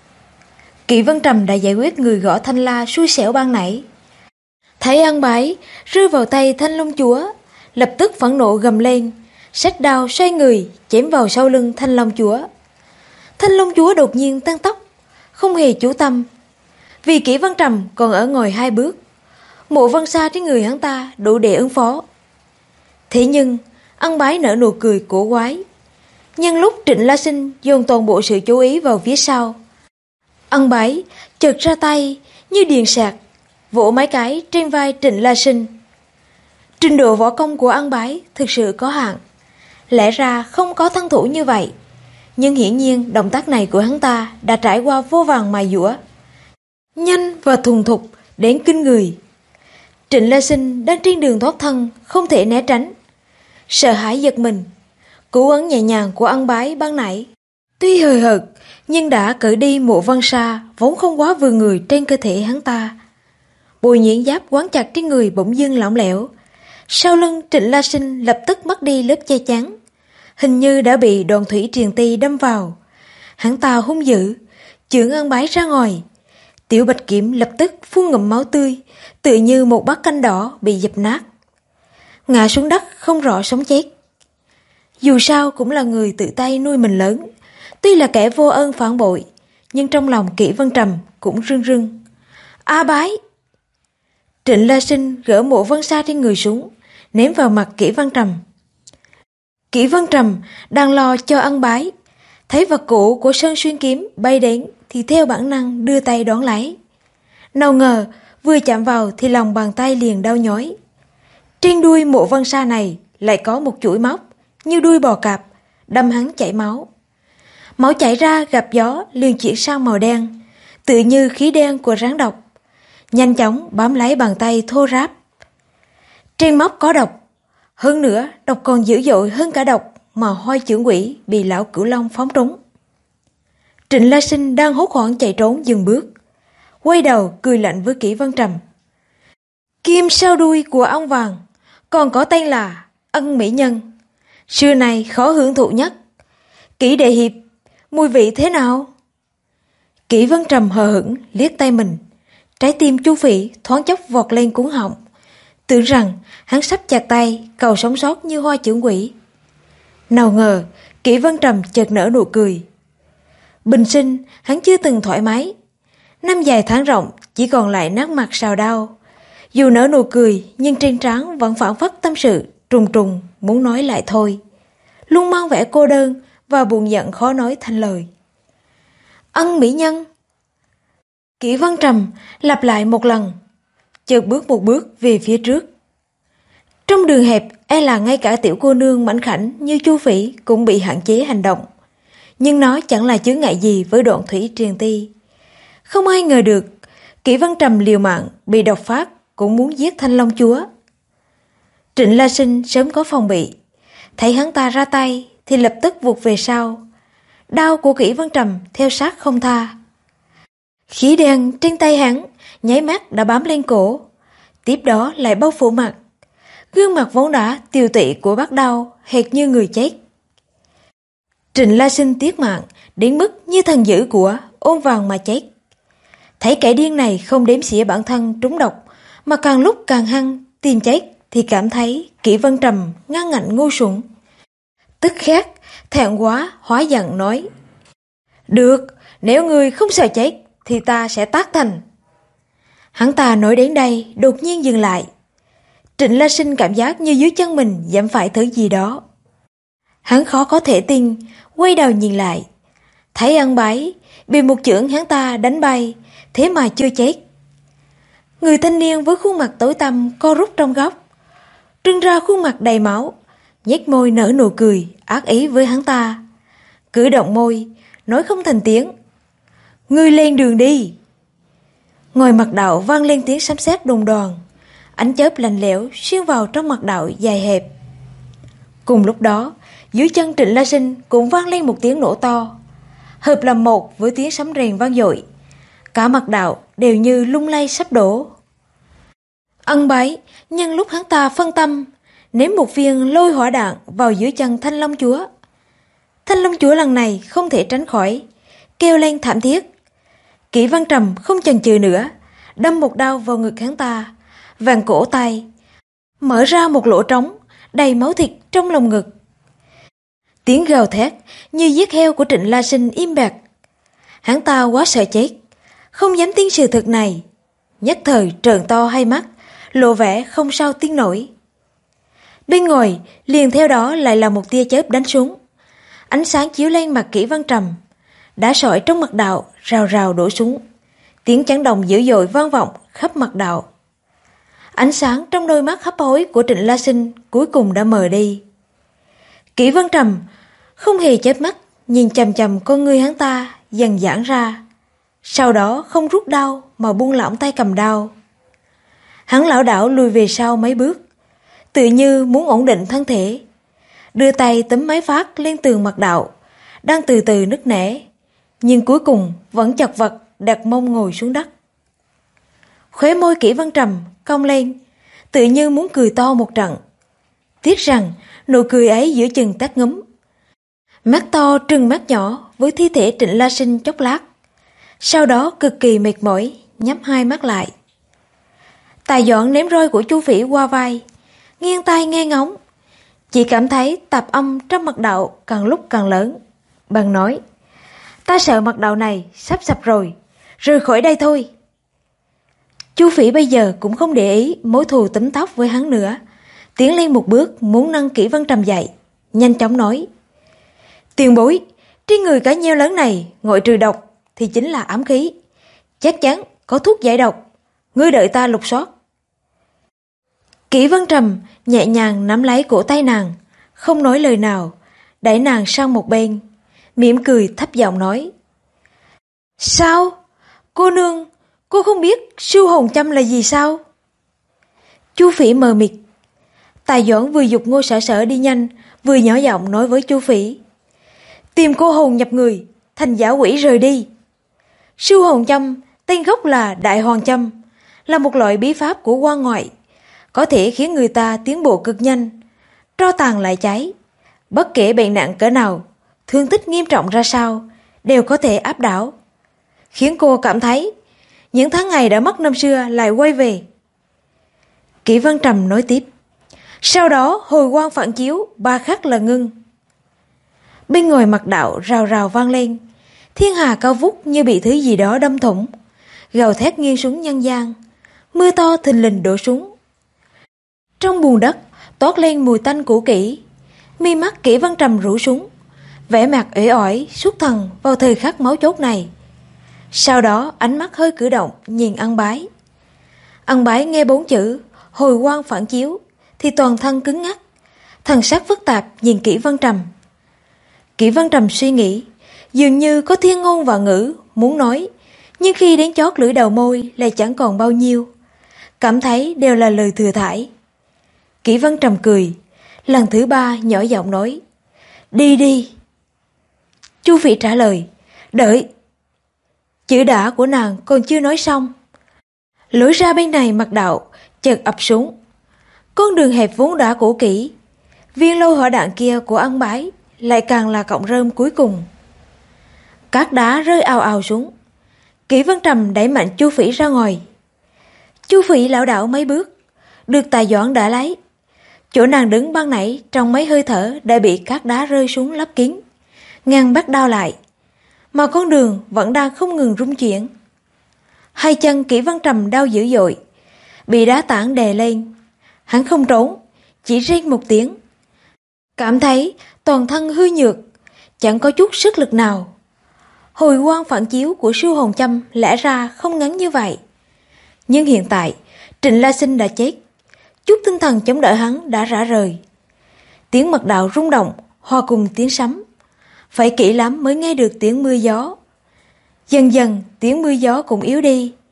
Kỷ Vân Trầm đã giải quyết người gõ thanh la xui xẻo ban nãy. Thấy Ân Bái rơi vào tay Thanh Long Chúa, lập tức phẫn nộ gầm lên, xách đao xoay người chém vào sau lưng Thanh Long Chúa. Thanh Long Chúa đột nhiên tăng tốc, không hề chú tâm. Vì Kỷ Vân Trầm còn ở ngồi 2 bước, Mộ Văn Sa trên người hắn ta đủ để ứng phó. Thế nhưng Ân Bái nở nụ cười cổ quái. Nhưng lúc Trịnh La Sinh dồn toàn bộ sự chú ý vào phía sau, Ân Bái chợt ra tay như điện sạc, vỗ mấy cái trên vai Trịnh La Sinh. Trình độ võ công của Ân Bái thực sự có hạn, lẽ ra không có thân thủ như vậy. Nhưng hiển nhiên động tác này của hắn ta đã trải qua vô vàn mài dũa, nhanh và thuần thục đến kinh người. Trịnh La Sinh đang trên đường thoát thân, không thể né tránh. Sợ hãi giật mình, cú ấn nhẹ nhàng của Ân Bái ban nãy tuy hời hợt nhưng đã cởi đi Mộ Văn Sa vốn không quá vừa người trên cơ thể hắn ta. Bồi nhuyễn giáp quán chặt trên người bỗng dưng lỏng lẻo, sau lưng Trịnh La Sinh lập tức mất đi lớp che chắn, hình như đã bị Đoạn Thủy Triền Ti đâm vào. Hắn ta hung dữ chưởng Ân Bái ra ngoài. Tiểu bạch kiểm lập tức phun ngụm máu tươi, tựa như một bát canh đỏ bị dập nát, ngã xuống đất không rõ sống chết. Dù sao cũng là người tự tay nuôi mình lớn, tuy là kẻ vô ơn phản bội, nhưng trong lòng Kỷ Vân Trầm cũng rưng rưng. A Bái! Trịnh La Sinh gỡ Mộ Văn Sa trên người xuống, ném vào mặt Kỷ Vân Trầm. Kỷ Vân Trầm đang lo cho Ân Bái, thấy vật cũ của Sơn Xuyên kiếm bay đến thì theo bản năng đưa tay đón lấy. Nào ngờ vừa chạm vào thì lòng bàn tay liền đau nhói. Trên đuôi Mộ Văn Sa này lại có một chuỗi móc như đuôi bò cạp, đâm hắn chảy máu. Máu chảy ra gặp gió liền chuyển sang màu đen, tự như khí đen của rắn độc, nhanh chóng bám lấy bàn tay thô ráp. Trên móc có độc, hơn nữa độc còn dữ dội hơn cả độc mà Hôi Chưởng Quỷ bị lão Cửu Long phóng trúng. Trịnh La Sinh đang hốt hoảng chạy trốn dừng bước, quay đầu cười lạnh với Kỷ Vân Trầm. Kim sao đuôi của ong vàng, còn có tên là Ân Mỹ Nhân, xưa này khó hưởng thụ nhất. Kỷ đệ hiệp, mùi vị thế nào? Kỷ Vân Trầm hờ hững liếc tay mình, trái tim Chu Phỉ thoáng chốc vọt lên cuống họng, tưởng rằng hắn sắp chặt tay cầu sống sót như Hôi Chưởng Quỷ. Nào ngờ Kỷ Vân Trầm chợt nở nụ cười. Bình sinh hắn chưa từng thoải mái, năm dài tháng rộng chỉ còn lại nát mặt sào đau. Dù nở nụ cười nhưng trên trán vẫn phảng phất tâm sự trùng trùng muốn nói lại thôi, luôn mang vẻ cô đơn và buồn giận khó nói thành lời. Ân Mỹ Nhân! Kỷ Vân Trầm lặp lại một lần, chợt bước một bước về phía trước. Trong đường hẹp e là ngay cả tiểu cô nương mảnh khảnh như Chu Phỉ cũng bị hạn chế hành động, nhưng nó chẳng là chướng ngại gì với Đoạn Thủy Triền Ti. Không ai ngờ được Kỷ Vân Trầm liều mạng bị độc phát cũng muốn giết Thanh Long Chúa. Trịnh La Sinh sớm có phòng bị, thấy hắn ta ra tay thì lập tức vụt về sau. Đao của Kỷ Vân Trầm theo sát không tha. Khí đen trên tay hắn nháy mắt đã bám lên cổ, tiếp đó lại bao phủ mặt. Gương mặt vốn đã tiều tụy của bác đau hệt như người chết. Trịnh La Sinh tiếc mạng đến mức như thần dữ của ôm vàng mà chết. Thấy kẻ điên này không đếm xỉa bản thân trúng độc mà càng lúc càng hăng tìm chết, thì cảm thấy Kỷ Vân Trầm ngang ngạnh ngu xuẩn. Tức khắc thẹn quá hóa giận nói: Được, nếu ngươi không sợ chết thì ta sẽ tác thành. Hắn ta nói đến đây đột nhiên dừng lại. Trịnh La Sinh cảm giác như dưới chân mình dẫm phải thứ gì đó. Hắn khó có thể tin, quay đầu nhìn lại, thấy Ân Bái bị một chưởng hắn ta đánh bay, thế mà chưa chết. Người thanh niên với khuôn mặt tối tăm co rút trong góc, trưng ra khuôn mặt đầy máu, nhếch môi nở nụ cười ác ý với hắn ta, cử động môi nói không thành tiếng: Ngươi lên đường đi. Ngoài mặt đạo vang lên tiếng sấm sét đùng đoàng, ánh chớp lạnh lẽo xuyên vào trong mặt đạo dài hẹp. Cùng lúc đó, dưới chân Trịnh La Sinh cũng vang lên một tiếng nổ to, hợp làm một với tiếng sấm rền vang dội. Cả mặt đạo đều như lung lay sắp đổ. Ân Bái nhân lúc hắn ta phân tâm, ném một viên lôi hỏa đạn vào dưới chân Thanh Long Chúa. Thanh Long Chúa lần này không thể tránh khỏi, kêu lên thảm thiết. Kỷ Văn Trầm không chần chừ nữa, đâm một đao vào ngực hắn ta, vàng cổ tay, mở ra một lỗ trống đầy máu thịt trong lồng ngực. Tiếng gào thét như giết heo của Trịnh La Sinh im bặt. Hắn ta quá sợ chết, không dám tin sự thật này, nhất thời trợn to hai mắt, lộ vẻ không sao tin nổi. Bên ngoài liền theo đó lại là một tia chớp đánh xuống, ánh sáng chiếu lên mặt Kỷ Văn Trầm, đá sỏi trong mặt đạo rào rào đổ xuống, tiếng chấn động dữ dội vang vọng khắp mặt đạo. Ánh sáng trong đôi mắt hấp hối của Trịnh La Sinh cuối cùng đã mờ đi. Kỷ Văn Trầm không hề chớp mắt nhìn chằm chằm con ngươi hắn ta dần giãn ra, sau đó không rút đao mà buông lỏng tay cầm đao. Hắn lảo đảo lùi về sau mấy bước, tự như muốn ổn định thân thể, đưa tay tấm máy phát lên tường mặt đạo đang từ từ nứt nẻ, nhưng cuối cùng vẫn chật vật đặt mông ngồi xuống đất. Khóe môi Kỷ Văn Trầm cong lên, tự như muốn cười to một trận. Tiếc rằng nụ cười ấy giữa chừng tắt ngúm. Mắt to trừng mắt nhỏ với thi thể Trịnh La Sinh chốc lát, sau đó cực kỳ mệt mỏi nhắm hai mắt lại. Tài Doãn ném roi của Chu Phỉ qua vai, nghiêng tai nghe ngóng, chỉ cảm thấy tạp âm trong mặt đạo càng lúc càng lớn. Bèn nói: "Ta sợ mặt đạo này sắp sập rồi, rời khỏi đây thôi." Chu Phỉ bây giờ cũng không để ý mối thù túm tóc với hắn nữa, tiến lên một bước muốn nâng Kỷ Văn Trầm dậy, nhanh chóng nói: "Tiền bối, trên người cá nheo lớn này ngoại trừ độc thì chính là ám khí, chắc chắn có thuốc giải độc, ngươi đợi ta lục soát." Kỷ Văn Trầm nhẹ nhàng nắm lấy cổ tay nàng, không nói lời nào, đẩy nàng sang một bên, mỉm cười thấp giọng nói: "Sao? Cô nương, cô không biết Sư Hồn Châm là gì sao?" Chu Phỉ mờ mịt. Tài Doãn vừa giục Ngô Sở Sở đi nhanh, vừa nhỏ giọng nói với Chu Phỉ: "Tìm cô hồn nhập người, thành giả quỷ rời đi." Sư Hồn Châm tên gốc là Đại Hoàng Châm, là một loại bí pháp của quan ngoại, có thể khiến người ta tiến bộ cực nhanh, tro tàn lại cháy, bất kể bệnh nặng cỡ nào, thương tích nghiêm trọng ra sao, đều có thể áp đảo, khiến cô cảm thấy những tháng ngày đã mất năm xưa lại quay về. Kỷ Văn Trầm nói tiếp: "Sau đó hồi quang phản chiếu, 3 khắc là ngưng." Bên ngoài mặt đạo rào rào vang lên, thiên hà cao vút như bị thứ gì đó đâm thủng, gào thét nghiêng xuống nhân gian, mưa to thình lình đổ xuống. Trong bùn đất toát lên mùi tanh cũ kỹ, mi mắt Kỷ Văn Trầm rũ xuống, vẻ mặt uể oải xuất thần vào thời khắc máu chốt này. Sau đó ánh mắt hơi cử động nhìn Ân Bái. Ân Bái nghe 4 chữ hồi quang phản chiếu thì toàn thân cứng ngắc, thần sắc phức tạp nhìn Kỷ Văn Trầm. Kỷ Văn Trầm suy nghĩ, dường như có thiên ngôn và ngữ muốn nói, nhưng khi đến chót lưỡi đầu môi lại chẳng còn bao nhiêu, cảm thấy đều là lời thừa thãi. Kỷ Văn Trầm cười, lần thứ 3 nhỏ giọng nói: "Đi đi." Chu Phỉ trả lời: "Đợi." Chữ đã của nàng còn chưa nói xong, lối ra bên này mặt đạo chợt ập xuống. Con đường hẹp vốn đã cũ kỹ, viên lôi hỏa đạn kia của Ân Bái lại càng là cọng rơm cuối cùng. Các đá rơi ào ào xuống, Kỷ Văn Trầm đẩy mạnh Chu Phỉ ra ngoài. Chu Phỉ lảo đảo mấy bước, được Tài Doãn đã lấy. Chỗ nàng đứng ban nãy trong mấy hơi thở đã bị các đá rơi xuống lấp kín, ngăn bắt đau lại, mà con đường vẫn đang không ngừng rung chuyển. Hai chân Kỷ Văn Trầm đau dữ dội, bị đá tảng đè lên. Hắn không trốn, chỉ rên một tiếng, cảm thấy toàn thân hư nhược, chẳng có chút sức lực nào. Hồi quang phản chiếu của Sư Hồn Châm lẽ ra không ngắn như vậy, nhưng hiện tại Trịnh La Sinh đã chết, chút tinh thần chống đỡ hắn đã rã rời. Tiếng mật đạo rung động hòa cùng tiếng sấm, phải kỹ lắm mới nghe được tiếng mưa gió. Dần dần tiếng mưa gió cũng yếu đi,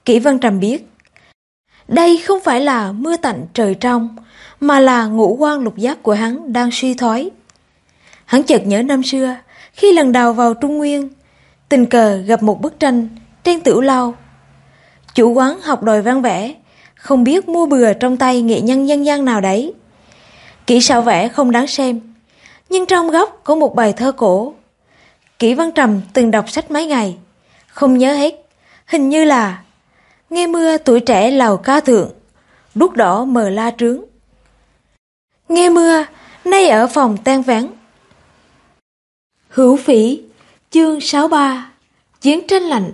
Kỷ Văn Trầm biết đây không phải là mưa tạnh trời trong, mà là ngũ quan lục giác của hắn đang suy thoái. Hắn chợt nhớ năm xưa, khi lần đầu vào Trung Nguyên, tình cờ gặp một bức tranh trên tửu lâu. Chủ quán học đòi văn vẽ, không biết mua bừa trong tay nghệ nhân dân gian nào đấy. Kỹ xảo vẽ không đáng xem, nhưng trong góc có một bài thơ cổ. Kỷ Văn Trầm từng đọc sách mấy ngày, không nhớ hết, hình như là nghe mưa tuổi trẻ lầu ca thượng, đuốc đỏ mờ la trướng. Nghe mưa, nay ở phòng tan vắng. Hữu Phỉ, chương 63, chiến tranh lạnh.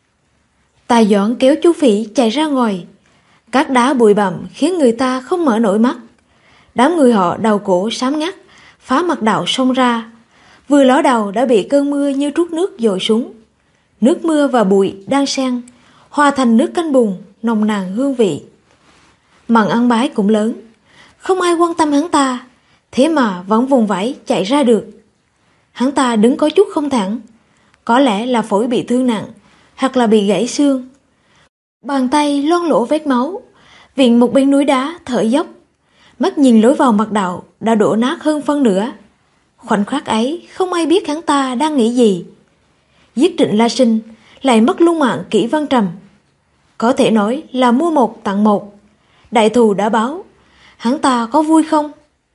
Tài Doãn kéo chú Phỉ chạy ra ngoài. Các đá bụi bặm khiến người ta không mở nổi mắt. Đám người họ đầu cổ xám ngắt, phá mặt đạo xông ra. Vừa ló đầu đã bị cơn mưa như trút nước dội xuống. Nước mưa và bụi đang xen, hòa thành nước canh bùn, nồng nàn hương vị. Màn ăn bái cũng lớn, không ai quan tâm hắn ta, thế mà vẫn vùng vẫy chạy ra được. Hắn ta đứng có chút không thẳng, có lẽ là phổi bị thương nặng, hoặc là bị gãy xương. Bàn tay loang lỗ vết máu, viện một bên núi đá thở dốc. Mắt nhìn lối vào mặt đạo đã đổ nát hơn phân nửa. Khoảnh khắc ấy không ai biết hắn ta đang nghĩ gì. Giết Trịnh La Sinh, lại mất luôn mạng Kỷ Văn Trầm. Có thể nói là mua một tặng một. Đại thù đã báo, hắn ta có vui không?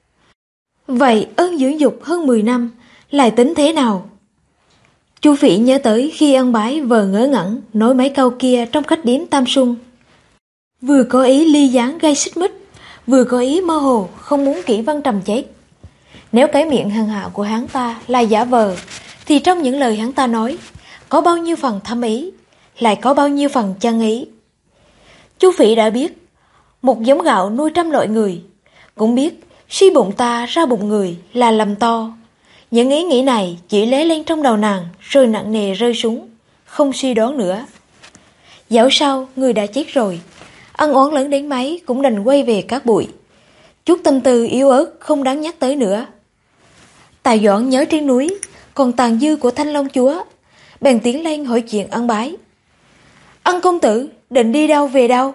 Vậy ơn dưỡng dục hơn 10 năm lại tính thế nào? Chu Phỉ nhớ tới khi Ân Bái vờ ngớ ngẩn nói mấy câu kia trong khách điếm Tam Xuân. Vừa có ý ly gián gây xích mích, vừa có ý mơ hồ không muốn Kỷ Văn Trầm chết. Nếu cái miệng hằng hạo của hắn ta là giả vờ, thì trong những lời hắn ta nói có bao nhiêu phần thâm ý, lại có bao nhiêu phần chân ý. Chu Phỉ đã biết một giống gạo nuôi trăm loại người, cũng biết suy bụng ta ra bụng người là lầm to. Những ý nghĩ này chỉ lóe lên trong đầu nàng rồi nặng nề rơi xuống, không suy đoán nữa. Dẫu sao người đã chết rồi, ân oán lớn đến mấy cũng đành quay về cát bụi. Chút tâm tư yếu ớt không đáng nhắc tới nữa. Tài Doãn nhớ trên núi còn tàn dư của Thanh Long Chúa, bèn tiến lên hỏi chuyện Ân Bái. Ân công tử định đi đâu về đâu?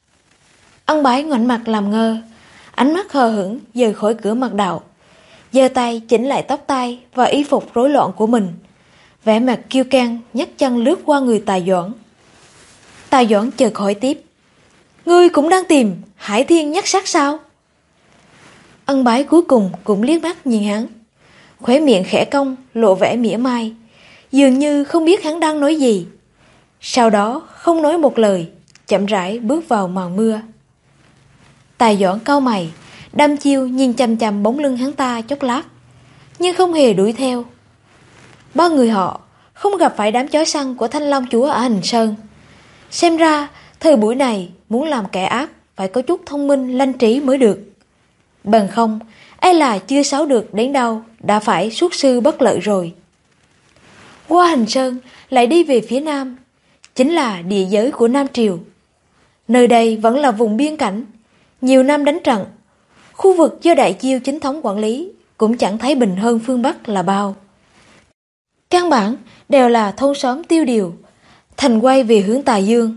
Ân Bái ngoảnh mặt làm ngơ, ánh mắt hờ hững rời khỏi cửa mặt đạo, giơ tay chỉnh lại tóc tai và y phục rối loạn của mình, vẻ mặt kiêu căng nhấc chân lướt qua người Tài Doãn. Tài Doãn chợt hỏi tiếp, ngươi cũng đang tìm Hải Thiên Nhất Sắc sao? Ân Bái cuối cùng cũng liếc mắt nhìn hắn, khóe miệng khẽ cong lộ vẻ mỉa mai, dường như không biết hắn đang nói gì. Sau đó không nói một lời, chậm rãi bước vào màn mưa. Tài Doãn cau mày, đăm chiêu nhìn chằm chằm bóng lưng hắn ta chốc lát, nhưng không hề đuổi theo. Ba người họ không gặp phải đám chó săn của Thanh Long Chúa ở Hành Sơn. Xem ra thời buổi này muốn làm kẻ ác phải có chút thông minh lanh trí mới được. Bằng không, ai là chưa xấu được đến đâu đã phải xuất sư bất lợi rồi. Qua Hành Sơn lại đi về phía nam, chính là địa giới của Nam Triều. Nơi đây vẫn là vùng biên cảnh, nhiều năm đánh trận. Khu vực do Đại Chiêu chính thống quản lý cũng chẳng thấy bình hơn phương Bắc là bao. Căn bản đều là thôn xóm tiêu điều, thành quay về hướng Tà Dương.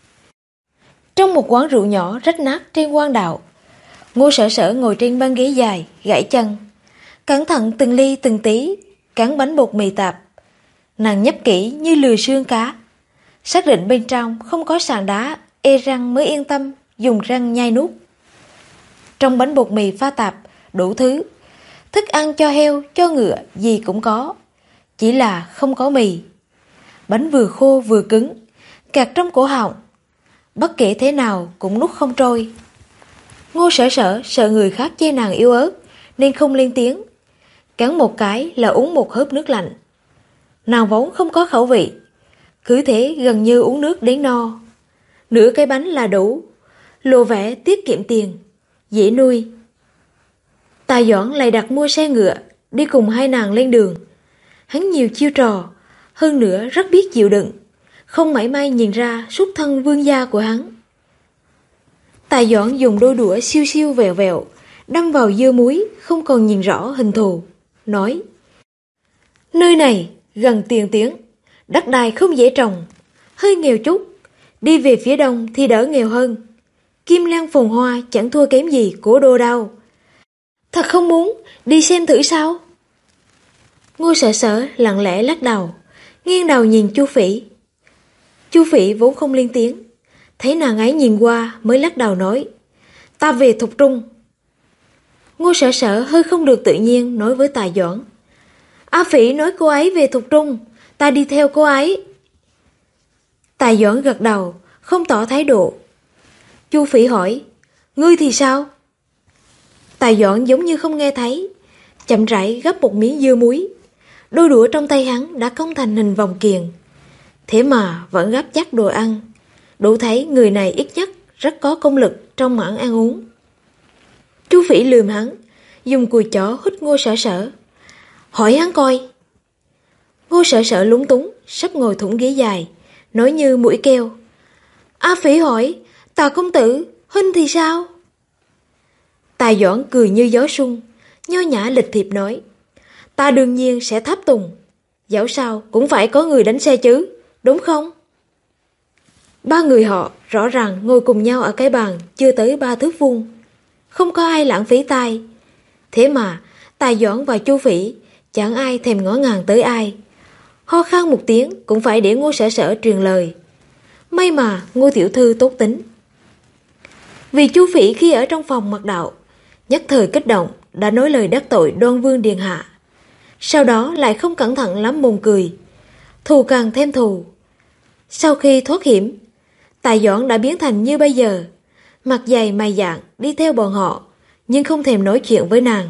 Trong một quán rượu nhỏ rách nát trên quan đạo, Ngô Sở Sở ngồi trên băng ghế dài, gãy chân, cẩn thận từng ly từng tí cắn bánh bột mì tạp. Nàng nhấp kỹ như lười xương cá, xác định bên trong không có sàn đá, e răng mới yên tâm dùng răng nhai nuốt. Trong bánh bột mì pha tạp đủ thứ, thức ăn cho heo, cho ngựa gì cũng có, chỉ là không có mì. Bánh vừa khô vừa cứng, kẹt trong cổ họng, bất kể thế nào cũng nuốt không trôi. Ngô Sở Sở sợ người khác chê nàng yếu ớt nên không lên tiếng, cắn một cái là uống một hớp nước lạnh. Nàng vốn không có khẩu vị, cứ thế gần như uống nước đến no. Nửa cái bánh là đủ, lộ vẻ tiết kiệm tiền, dễ nuôi. Tài Doãn lại đặt mua xe ngựa đi cùng hai nàng lên đường. Hắn nhiều chiêu trò, hơn nữa rất biết chịu đựng, không mảy may nhìn ra xuất thân vương gia của hắn. Tài Doãn dùng đôi đũa siêu siêu vẹo vẹo đâm vào dưa muối không còn nhìn rõ hình thù, nói: nơi này gần tiền tiến, đất đai không dễ trồng, hơi nghèo chút, đi về phía đông thì đỡ nghèo hơn. Kim Lan phồn hoa chẳng thua kém gì Cố Đô đâu. Thật không muốn đi xem thử sao? Ngô Sở Sở lặng lẽ lắc đầu, nghiêng đầu nhìn Chu Phỉ. Chu Phỉ vốn không lên tiếng, thấy nàng ấy nhìn qua mới lắc đầu nói, ta về Thục Trung. Ngô Sở Sở hơi không được tự nhiên nói với Tài Doãn, A Phỉ nói cô ấy về Thục Trung, ta đi theo cô ấy. Tài Doãn gật đầu, không tỏ thái độ. Chu Phỉ hỏi, ngươi thì sao? Tài Doãn giống như không nghe thấy, chậm rãi gấp một miếng dưa muối. Đôi đũa trong tay hắn đã cong thành hình vòng kiềng, thế mà vẫn gấp chắc đồ ăn, đủ thấy người này ít nhất rất có công lực trong mảng ăn uống. Chu Phỉ lườm hắn, dùng cùi chỏ hút Ngô Sở Sở, hỏi hắn coi. Ngô Sở Sở lúng túng, sắp ngồi thủng ghế dài, nói như mũi keo, A Phỉ hỏi, Tào công tử, huynh thì sao? Tài Doãn cười như gió xuân, nho nhã lịch thiệp nói, ta đương nhiên sẽ tháp tùng, dẫu sao cũng phải có người đánh xe chứ, đúng không? Ba người họ rõ ràng ngồi cùng nhau ở cái bàn chưa tới 3 thước vuông, không có ai lãng phí tay. Thế mà Tài Doãn và Chu Phỉ chẳng ai thèm ngó ngàng tới ai. Ho khan một tiếng cũng phải để Ngô Sở Sở truyền lời. May mà Ngô tiểu thư tốt tính. Vì Chu Phỉ khi ở trong phòng mật đạo, nhất thời kích động đã nói lời đắc tội Đoan Vương điện hạ. Sau đó lại không cẩn thận lắm mồm cười, thù càng thêm thù. Sau khi thoát hiểm, Tài Doãn đã biến thành như bây giờ, mặt dày mày dạn đi theo bọn họ, nhưng không thèm nói chuyện với nàng.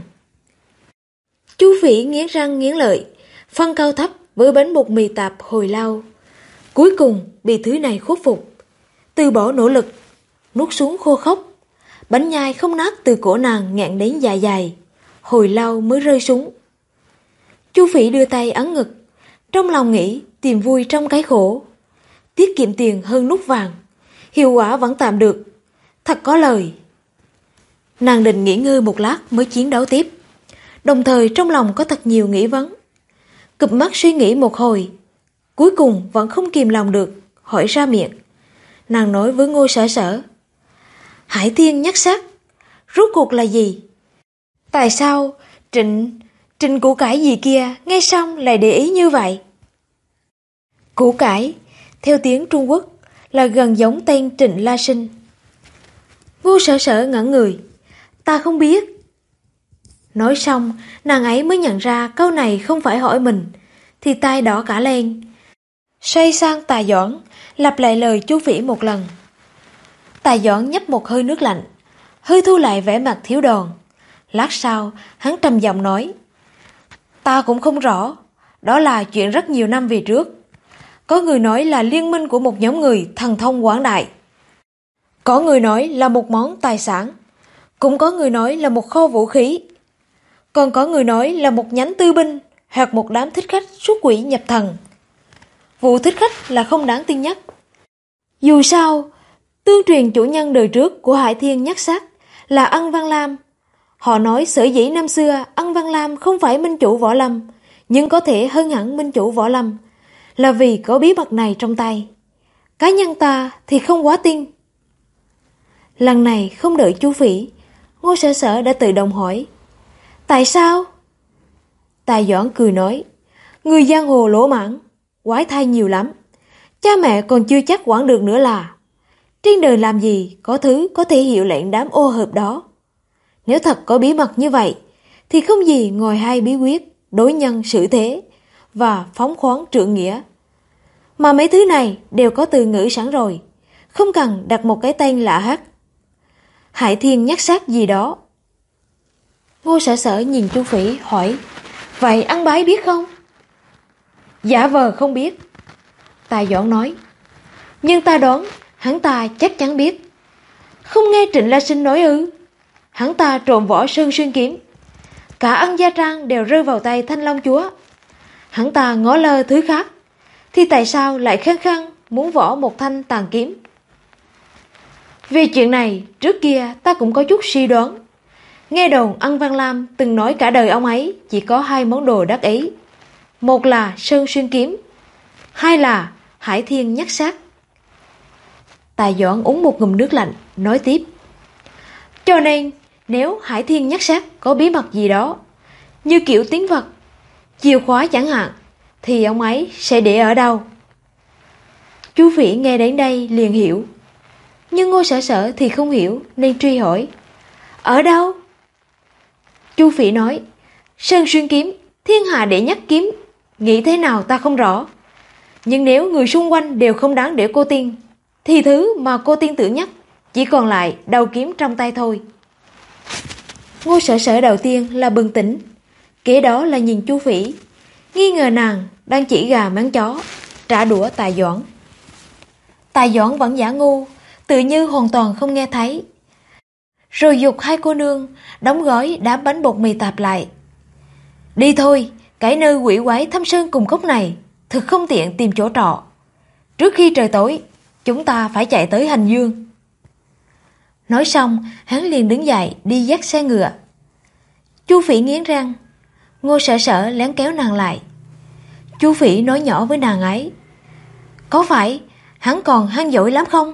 Chu Phỉ nghiến răng nghiến lợi, phân cao thấp với bánh bột mì tạp hồi lâu. Cuối cùng bị thứ này khuất phục, từ bỏ nỗ lực, nuốt xuống khô khốc. Bánh nhai không nát từ cổ nàng nghẹn đến dạ dày, hồi lâu mới rơi xuống. Chu Phỉ đưa tay ấn ngực, trong lòng nghĩ tìm vui trong cái khổ. Tiết kiệm tiền hơn nút vàng, hiệu quả vẫn tạm được, thật có lời. Nàng định nghỉ ngơi một lát mới chiến đấu tiếp, đồng thời trong lòng có thật nhiều nghĩ vấn. Cụp mắt suy nghĩ một hồi, cuối cùng vẫn không kìm lòng được, hỏi ra miệng. Nàng nói với Ngô Sở Sở, Hải Thiên Nhất Sắc, rốt cuộc là gì? Tại sao Trịnh củ cải gì kia nghe xong lại để ý như vậy? Củ cải, theo tiếng Trung Quốc, là gần giống tên Trịnh La Sinh. Ngô Sở Sở ngẩn người, ta không biết. Nói xong, nàng ấy mới nhận ra câu này không phải hỏi mình, thì tai đỏ cả lên. Xoay sang Tài Doãn, lặp lại lời Chu Phỉ một lần. Tài Doãn nhấp một hơi nước lạnh, hơi thu lại vẻ mặt thiếu đòn. Lát sau, hắn trầm giọng nói, ta cũng không rõ, đó là chuyện rất nhiều năm về trước. Có người nói là liên minh của một nhóm người thần thông quảng đại. Có người nói là một món tài sản. Cũng có người nói là một kho vũ khí. Còn có người nói là một nhánh tư binh hoặc một đám thích khách xuất quỷ nhập thần. Vụ thích khách là không đáng tin nhất. Dù sao, tương truyền chủ nhân đời trước của Hải Thiên Nhất Sắc là Ân Văn Lam. Họ nói sở dĩ năm xưa Ân Văn Lam không phải minh chủ võ lâm, nhưng có thể hơn hẳn minh chủ võ lâm, là vì có bí mật này trong tay. Cá nhân ta thì không quá tin. Lần này không đợi Chu Phỉ, Ngô Sở Sở đã tự động hỏi, tại sao? Tài Doãn cười nói, người giang hồ lỗ mãng, quái thai nhiều lắm. Cha mẹ còn chưa chắc quản được nữa là. Trên đời làm gì có thứ có thể hiệu lệnh đám ô hợp đó. Nếu thật có bí mật như vậy, thì không gì ngoài hai bí quyết đối nhân xử thế và phóng khoáng trượng nghĩa. Mà mấy thứ này đều có từ ngữ sẵn rồi, không cần đặt một cái tên lạ hắc. Hải Thiên Nhất Sắc gì đó. Ngô Sở Sở nhìn Chu Phỉ hỏi, vậy Ân Bái biết không? Giả vờ không biết. Tài Doãn nói, nhưng ta đoán hắn ta chắc chắn biết. Không nghe Trịnh La Sinh nói ư? Hắn ta trộm võ Sơn Xuyên kiếm, cả Ân gia trang đều rơi vào tay Thanh Long chúa. Hắn ta ngó lơ thứ khác, thì tại sao lại khăng khăng muốn võ một thanh tàn kiếm? Về chuyện này, trước kia ta cũng có chút suy đoán. Nghe đồn Ân Văn Lam từng nói cả đời ông ấy chỉ có 2 món đồ đắc ý. Một là Sơn Xuyên kiếm, 2 là Hải Thiên Nhất Sắc. Tài Doãn uống một ngụm nước lạnh, nói tiếp. Cho nên, nếu Hải Thiên Nhất Sát có bí mật gì đó, như kiểu tiếng vật, chìa khóa chẳng hạn, thì ông ấy sẽ để ở đâu? Chu Phỉ nghe đến đây liền hiểu. Nhưng Ngô Sở Sở thì không hiểu nên truy hỏi. Ở đâu? Chu Phỉ nói. Sơn Xuyên kiếm, thiên hạ đệ nhất kiếm, nghĩ thế nào ta không rõ. Nhưng nếu người xung quanh đều không đáng để cô tiên, thì thứ mà cô tiên tưởng nhất chỉ còn lại đầu kiếm trong tay thôi. Ngô Sở Sở đầu tiên là bừng tỉnh, kế đó là nhìn Chu Phỉ, nghi ngờ nàng đang chỉ gà mắng chó, trả đũa Tài Doãn. Tài Doãn vẫn giả ngu, tự như hoàn toàn không nghe thấy, rồi giục hai cô nương đóng gói đám bánh bột mì tạp lại. Đi thôi, cái nơi quỷ quái thâm sơn cùng cốc này thực không tiện tìm chỗ trọ. Trước khi trời tối, chúng ta phải chạy tới Hành Dương. Nói xong, hắn liền đứng dậy đi dắt xe ngựa. Chu Phỉ nghiến răng, Ngô Sở Sở lén kéo nàng lại. Chu Phỉ nói nhỏ với nàng ấy. Có phải hắn còn hăng dỗi lắm không?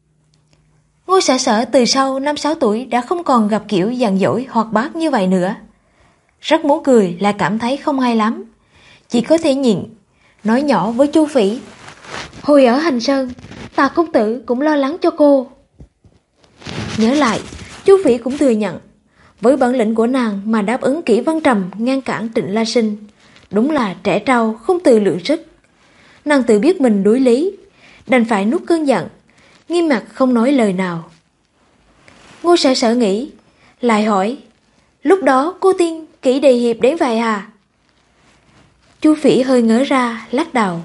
Ngô Sở Sở từ sau 5-6 tuổi đã không còn gặp kiểu dằn dỗi hoạt bát như vậy nữa. Rất muốn cười lại cảm thấy không hay lắm, chỉ có thể nhịn, nói nhỏ với Chu Phỉ. Hồi ở Hành Sơn, Tà công tử cũng lo lắng cho cô. Nhớ lại, Chu Phỉ cũng thừa nhận, với bản lĩnh của nàng mà đáp ứng Kỷ Văn Trầm ngăn cản Trịnh La Sinh, đúng là trẻ trâu không tự lượng sức. Nàng tự biết mình đối lý, đành phải nuốt cơn giận, nghiêm mặt không nói lời nào. Ngô Sở Sở nghĩ, lại hỏi, lúc đó cô tiên Kỷ Đề Hiệp đến vậy à? Chu Phỉ hơi ngớ ra, lắc đầu.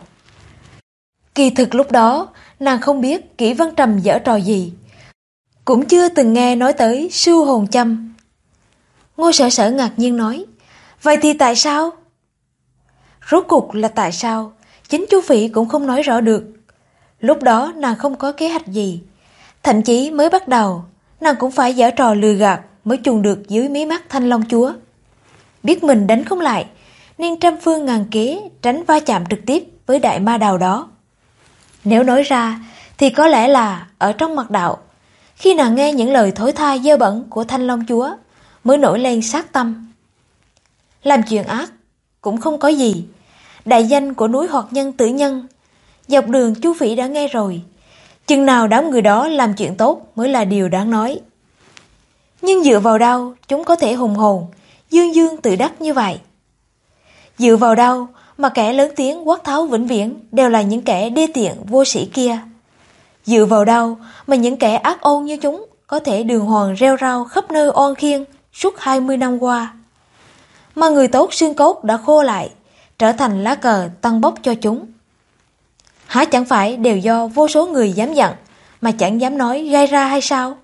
Kỳ thực lúc đó, nàng không biết Kỷ Văn Trầm giở trò gì, cũng chưa từng nghe nói tới Sưu Hồn Châm. Ngô Sở Sở ngạc nhiên nói, vậy thì tại sao? Rốt cuộc là tại sao, chính Chu Phỉ cũng không nói rõ được. Lúc đó nàng không có kế hoạch gì, thậm chí mới bắt đầu, nàng cũng phải giở trò lừa gạt mới trùng được dưới mí mắt Thanh Long Chúa. Biết mình đánh không lại, nên trăm phương ngàn kế tránh va chạm trực tiếp với đại ma đầu đó. Nếu nói ra, thì có lẽ là ở trong mật đạo, khi nàng nghe những lời thối tha dơ bẩn của Thanh Long Chúa, mới nổi lên sát tâm. Làm chuyện ác cũng không có gì, đại danh của núi Hoạt Nhân Tử Nhân, dọc đường Chu Phỉ đã nghe rồi, chừng nào đám người đó làm chuyện tốt mới là điều đáng nói. Nhưng dựa vào đâu chúng có thể hùng hồn, dương dương tự đắc như vậy? Dựa vào đâu mà kẻ lớn tiếng quát tháo vĩnh viễn đều là những kẻ đê tiện vô sĩ kia? Dựa vào đâu mà những kẻ ác ôn như chúng có thể đường hoàng rêu rao khắp nơi oan khiên suốt 20 năm qua? Mà người tốt xương cốt đã khô lại, trở thành lá cờ tăng bốc cho chúng. Hả chẳng phải đều do vô số người dám giận mà chẳng dám nói gây ra hay sao?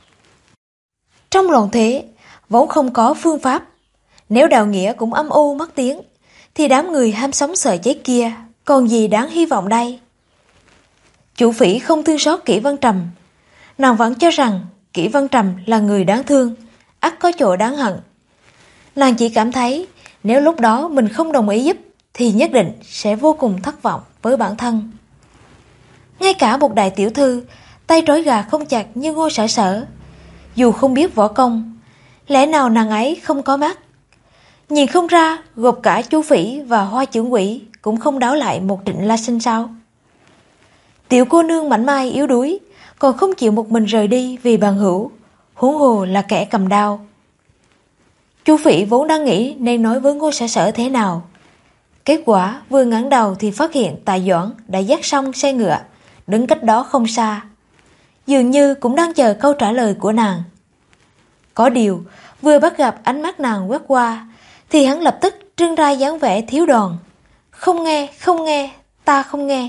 Trong loạn thế, vốn không có phương pháp. Nếu đạo nghĩa cũng âm u mất tiếng, thì đám người ham sống sợ chết kia còn gì đáng hy vọng đây? Chủ Phỉ không thương xót Kỷ Văn Trầm. Nàng vẫn cho rằng Kỷ Văn Trầm là người đáng thương, ắt có chỗ đáng hận. Nàng chỉ cảm thấy nếu lúc đó mình không đồng ý giúp thì nhất định sẽ vô cùng thất vọng với bản thân. Ngay cả một đại tiểu thư, tay trói gà không chặt như Ngô Sở Sở, dù không biết võ công, lẽ nào nàng ấy không có mắt? Nhìn không ra gộp cả Chu Phỉ và Hoa Chưởng Quỷ cũng không đáo lại một Trịnh La Sinh sao? Tiểu cô nương mảnh mai yếu đuối, còn không chịu một mình rời đi vì bằng hữu, huống hồ là kẻ cầm đao. Chu Phỉ vốn đang nghĩ nên nói với Ngô Sở Sở thế nào. Kết quả vừa ngẩng đầu thì phát hiện Tài Doãn đã dắt xong xe ngựa, đứng cách đó không xa, dường như cũng đang chờ câu trả lời của nàng. Có điều, vừa bắt gặp ánh mắt nàng quét qua, thì hắn lập tức trưng ra dáng vẻ thiếu đòn. Không nghe, không nghe, ta không nghe.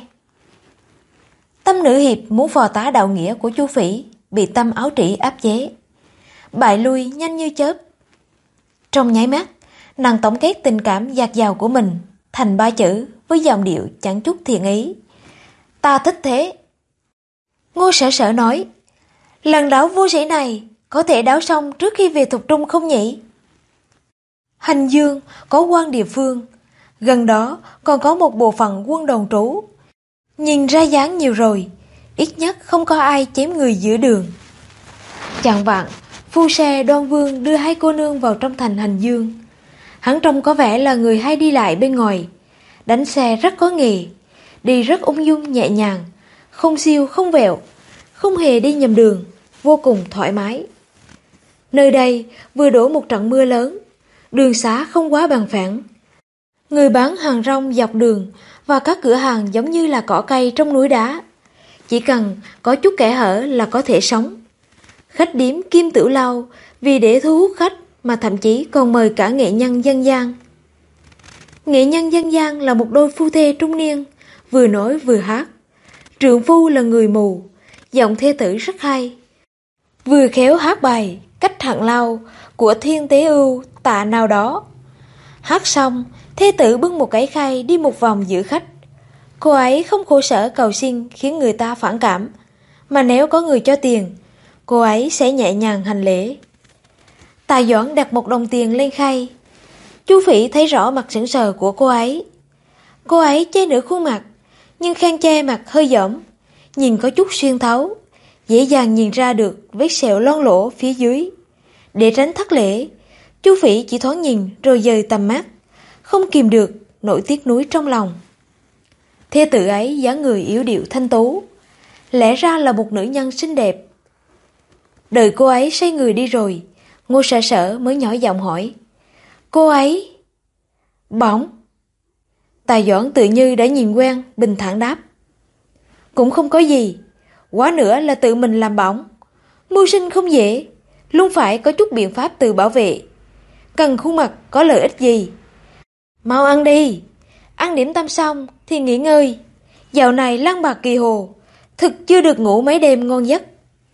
Tâm nữ hiệp muốn phò tá đạo nghĩa của Chu Phỉ, bị Tâm áo trĩ áp chế, bại lui nhanh như chớp. Trong nháy mắt, nàng tổng kết tình cảm dạt dào của mình thành 3 chữ với giọng điệu chẳng chút thiện ý. Ta thích thế. Ngô Sở Sở nói, lần đáo vô sĩ này có thể đáo xong trước khi về Thục Trung không nhỉ? Hành Dương có quan địa phương, gần đó còn có một bộ phận quân đồn trú. Nhìn ra dáng nhiều rồi, ít nhất không có ai chém người giữa đường. Chạng vạng, phu xe Đoan Vương đưa hai cô nương vào trong thành Hành Dương. Hắn trông có vẻ là người hay đi lại bên ngoài, đánh xe rất có nghề, đi rất ung dung nhẹ nhàng, không siêu không vẹo, không hề đi nhầm đường, vô cùng thoải mái. Nơi đây vừa đổ một trận mưa lớn, đường xá không quá bằng phẳng. Người bán hàng rong dọc đường và các cửa hàng giống như là cỏ cây trong núi đá, chỉ cần có chút kẽ hở là có thể sống. Khách điếm kim tửu lâu vì để thu hút khách mà thậm chí còn mời cả nghệ nhân dân gian. Nghệ nhân dân gian là một đôi phu thê trung niên, vừa nói vừa hát. Trượng phu là người mù, giọng thê tử rất hay, vừa khéo hát bài Cách Hạng Lao của Thiên Tế Ưu tạ nào đó. Hát xong, thê tử bưng một cái khay đi một vòng giữ khách. Cô ấy không khổ sở cầu xin khiến người ta phản cảm, mà nếu có người cho tiền, cô ấy sẽ nhẹ nhàng hành lễ. Tài Doãn đặt một đồng tiền lên khay. Chu Phỉ thấy rõ mặt sững sờ của cô ấy. Cô ấy che nửa khuôn mặt, nhưng khăn che mặt hơi dõm, nhìn có chút xuyên thấu, dễ dàng nhìn ra được vết sẹo loang lổ phía dưới. Để tránh thất lễ, Chu Phỉ chỉ thoáng nhìn rồi dời tầm mắt, không kìm được nỗi tiếc nuối trong lòng. Thê tử ấy dáng người yếu điệu thanh tú, lẽ ra là một nữ nhân xinh đẹp. Đợi cô ấy xoay người đi rồi, Ngô Sở Sở mới nhỏ giọng hỏi: "Cô ấy bỏng?" Tài Doãn tự như đã nhìn quen, bình thản đáp: "Cũng không có gì, quá nữa là tự mình làm bỏng. Mưu sinh không dễ, luôn phải có chút biện pháp tự bảo vệ. Cần khuôn mặt có lợi ích gì? Mau ăn đi, ăn điểm tâm xong thì nghỉ ngơi. Dạo này lăng bạc kỳ hồ, thực chưa được ngủ mấy đêm ngon giấc."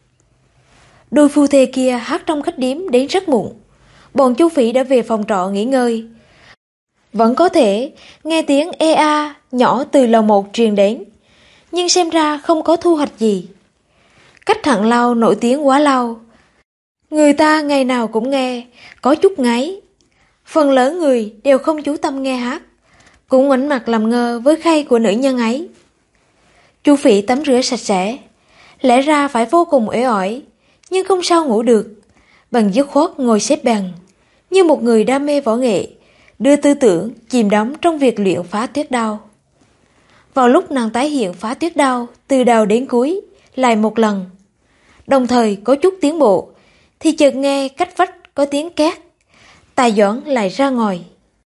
Đôi phu thê kia hát trong khách điếm đến rất muộn. Bọn Chu Phỉ đã về phòng trọ nghỉ ngơi. Vẫn có thể nghe tiếng ê a nhỏ từ lầu 1 truyền đến, nhưng xem ra không có thu hoạch gì. Cách Hạng Lao nổi tiếng quá lâu, người ta ngày nào cũng nghe, có chút ngáy. Phần lớn người đều không chú tâm nghe hát, cũng ngoảnh mặt làm ngơ với khay của nữ nhân ấy. Chu Phỉ tắm rửa sạch sẽ, lẽ ra phải vô cùng uể oải, nhưng không sao ngủ được, bằng dứt khoát ngồi xếp bằng, như một người đam mê võ nghệ, đưa tư tưởng chìm đắm trong việc luyện phá tuyết đao. Vào lúc nàng tái hiện phá tuyết đao từ đầu đến cuối lại một lần, đồng thời có chút tiến bộ, thì chợt nghe cách vách có tiếng két. Tài Doãn lại ra ngoài.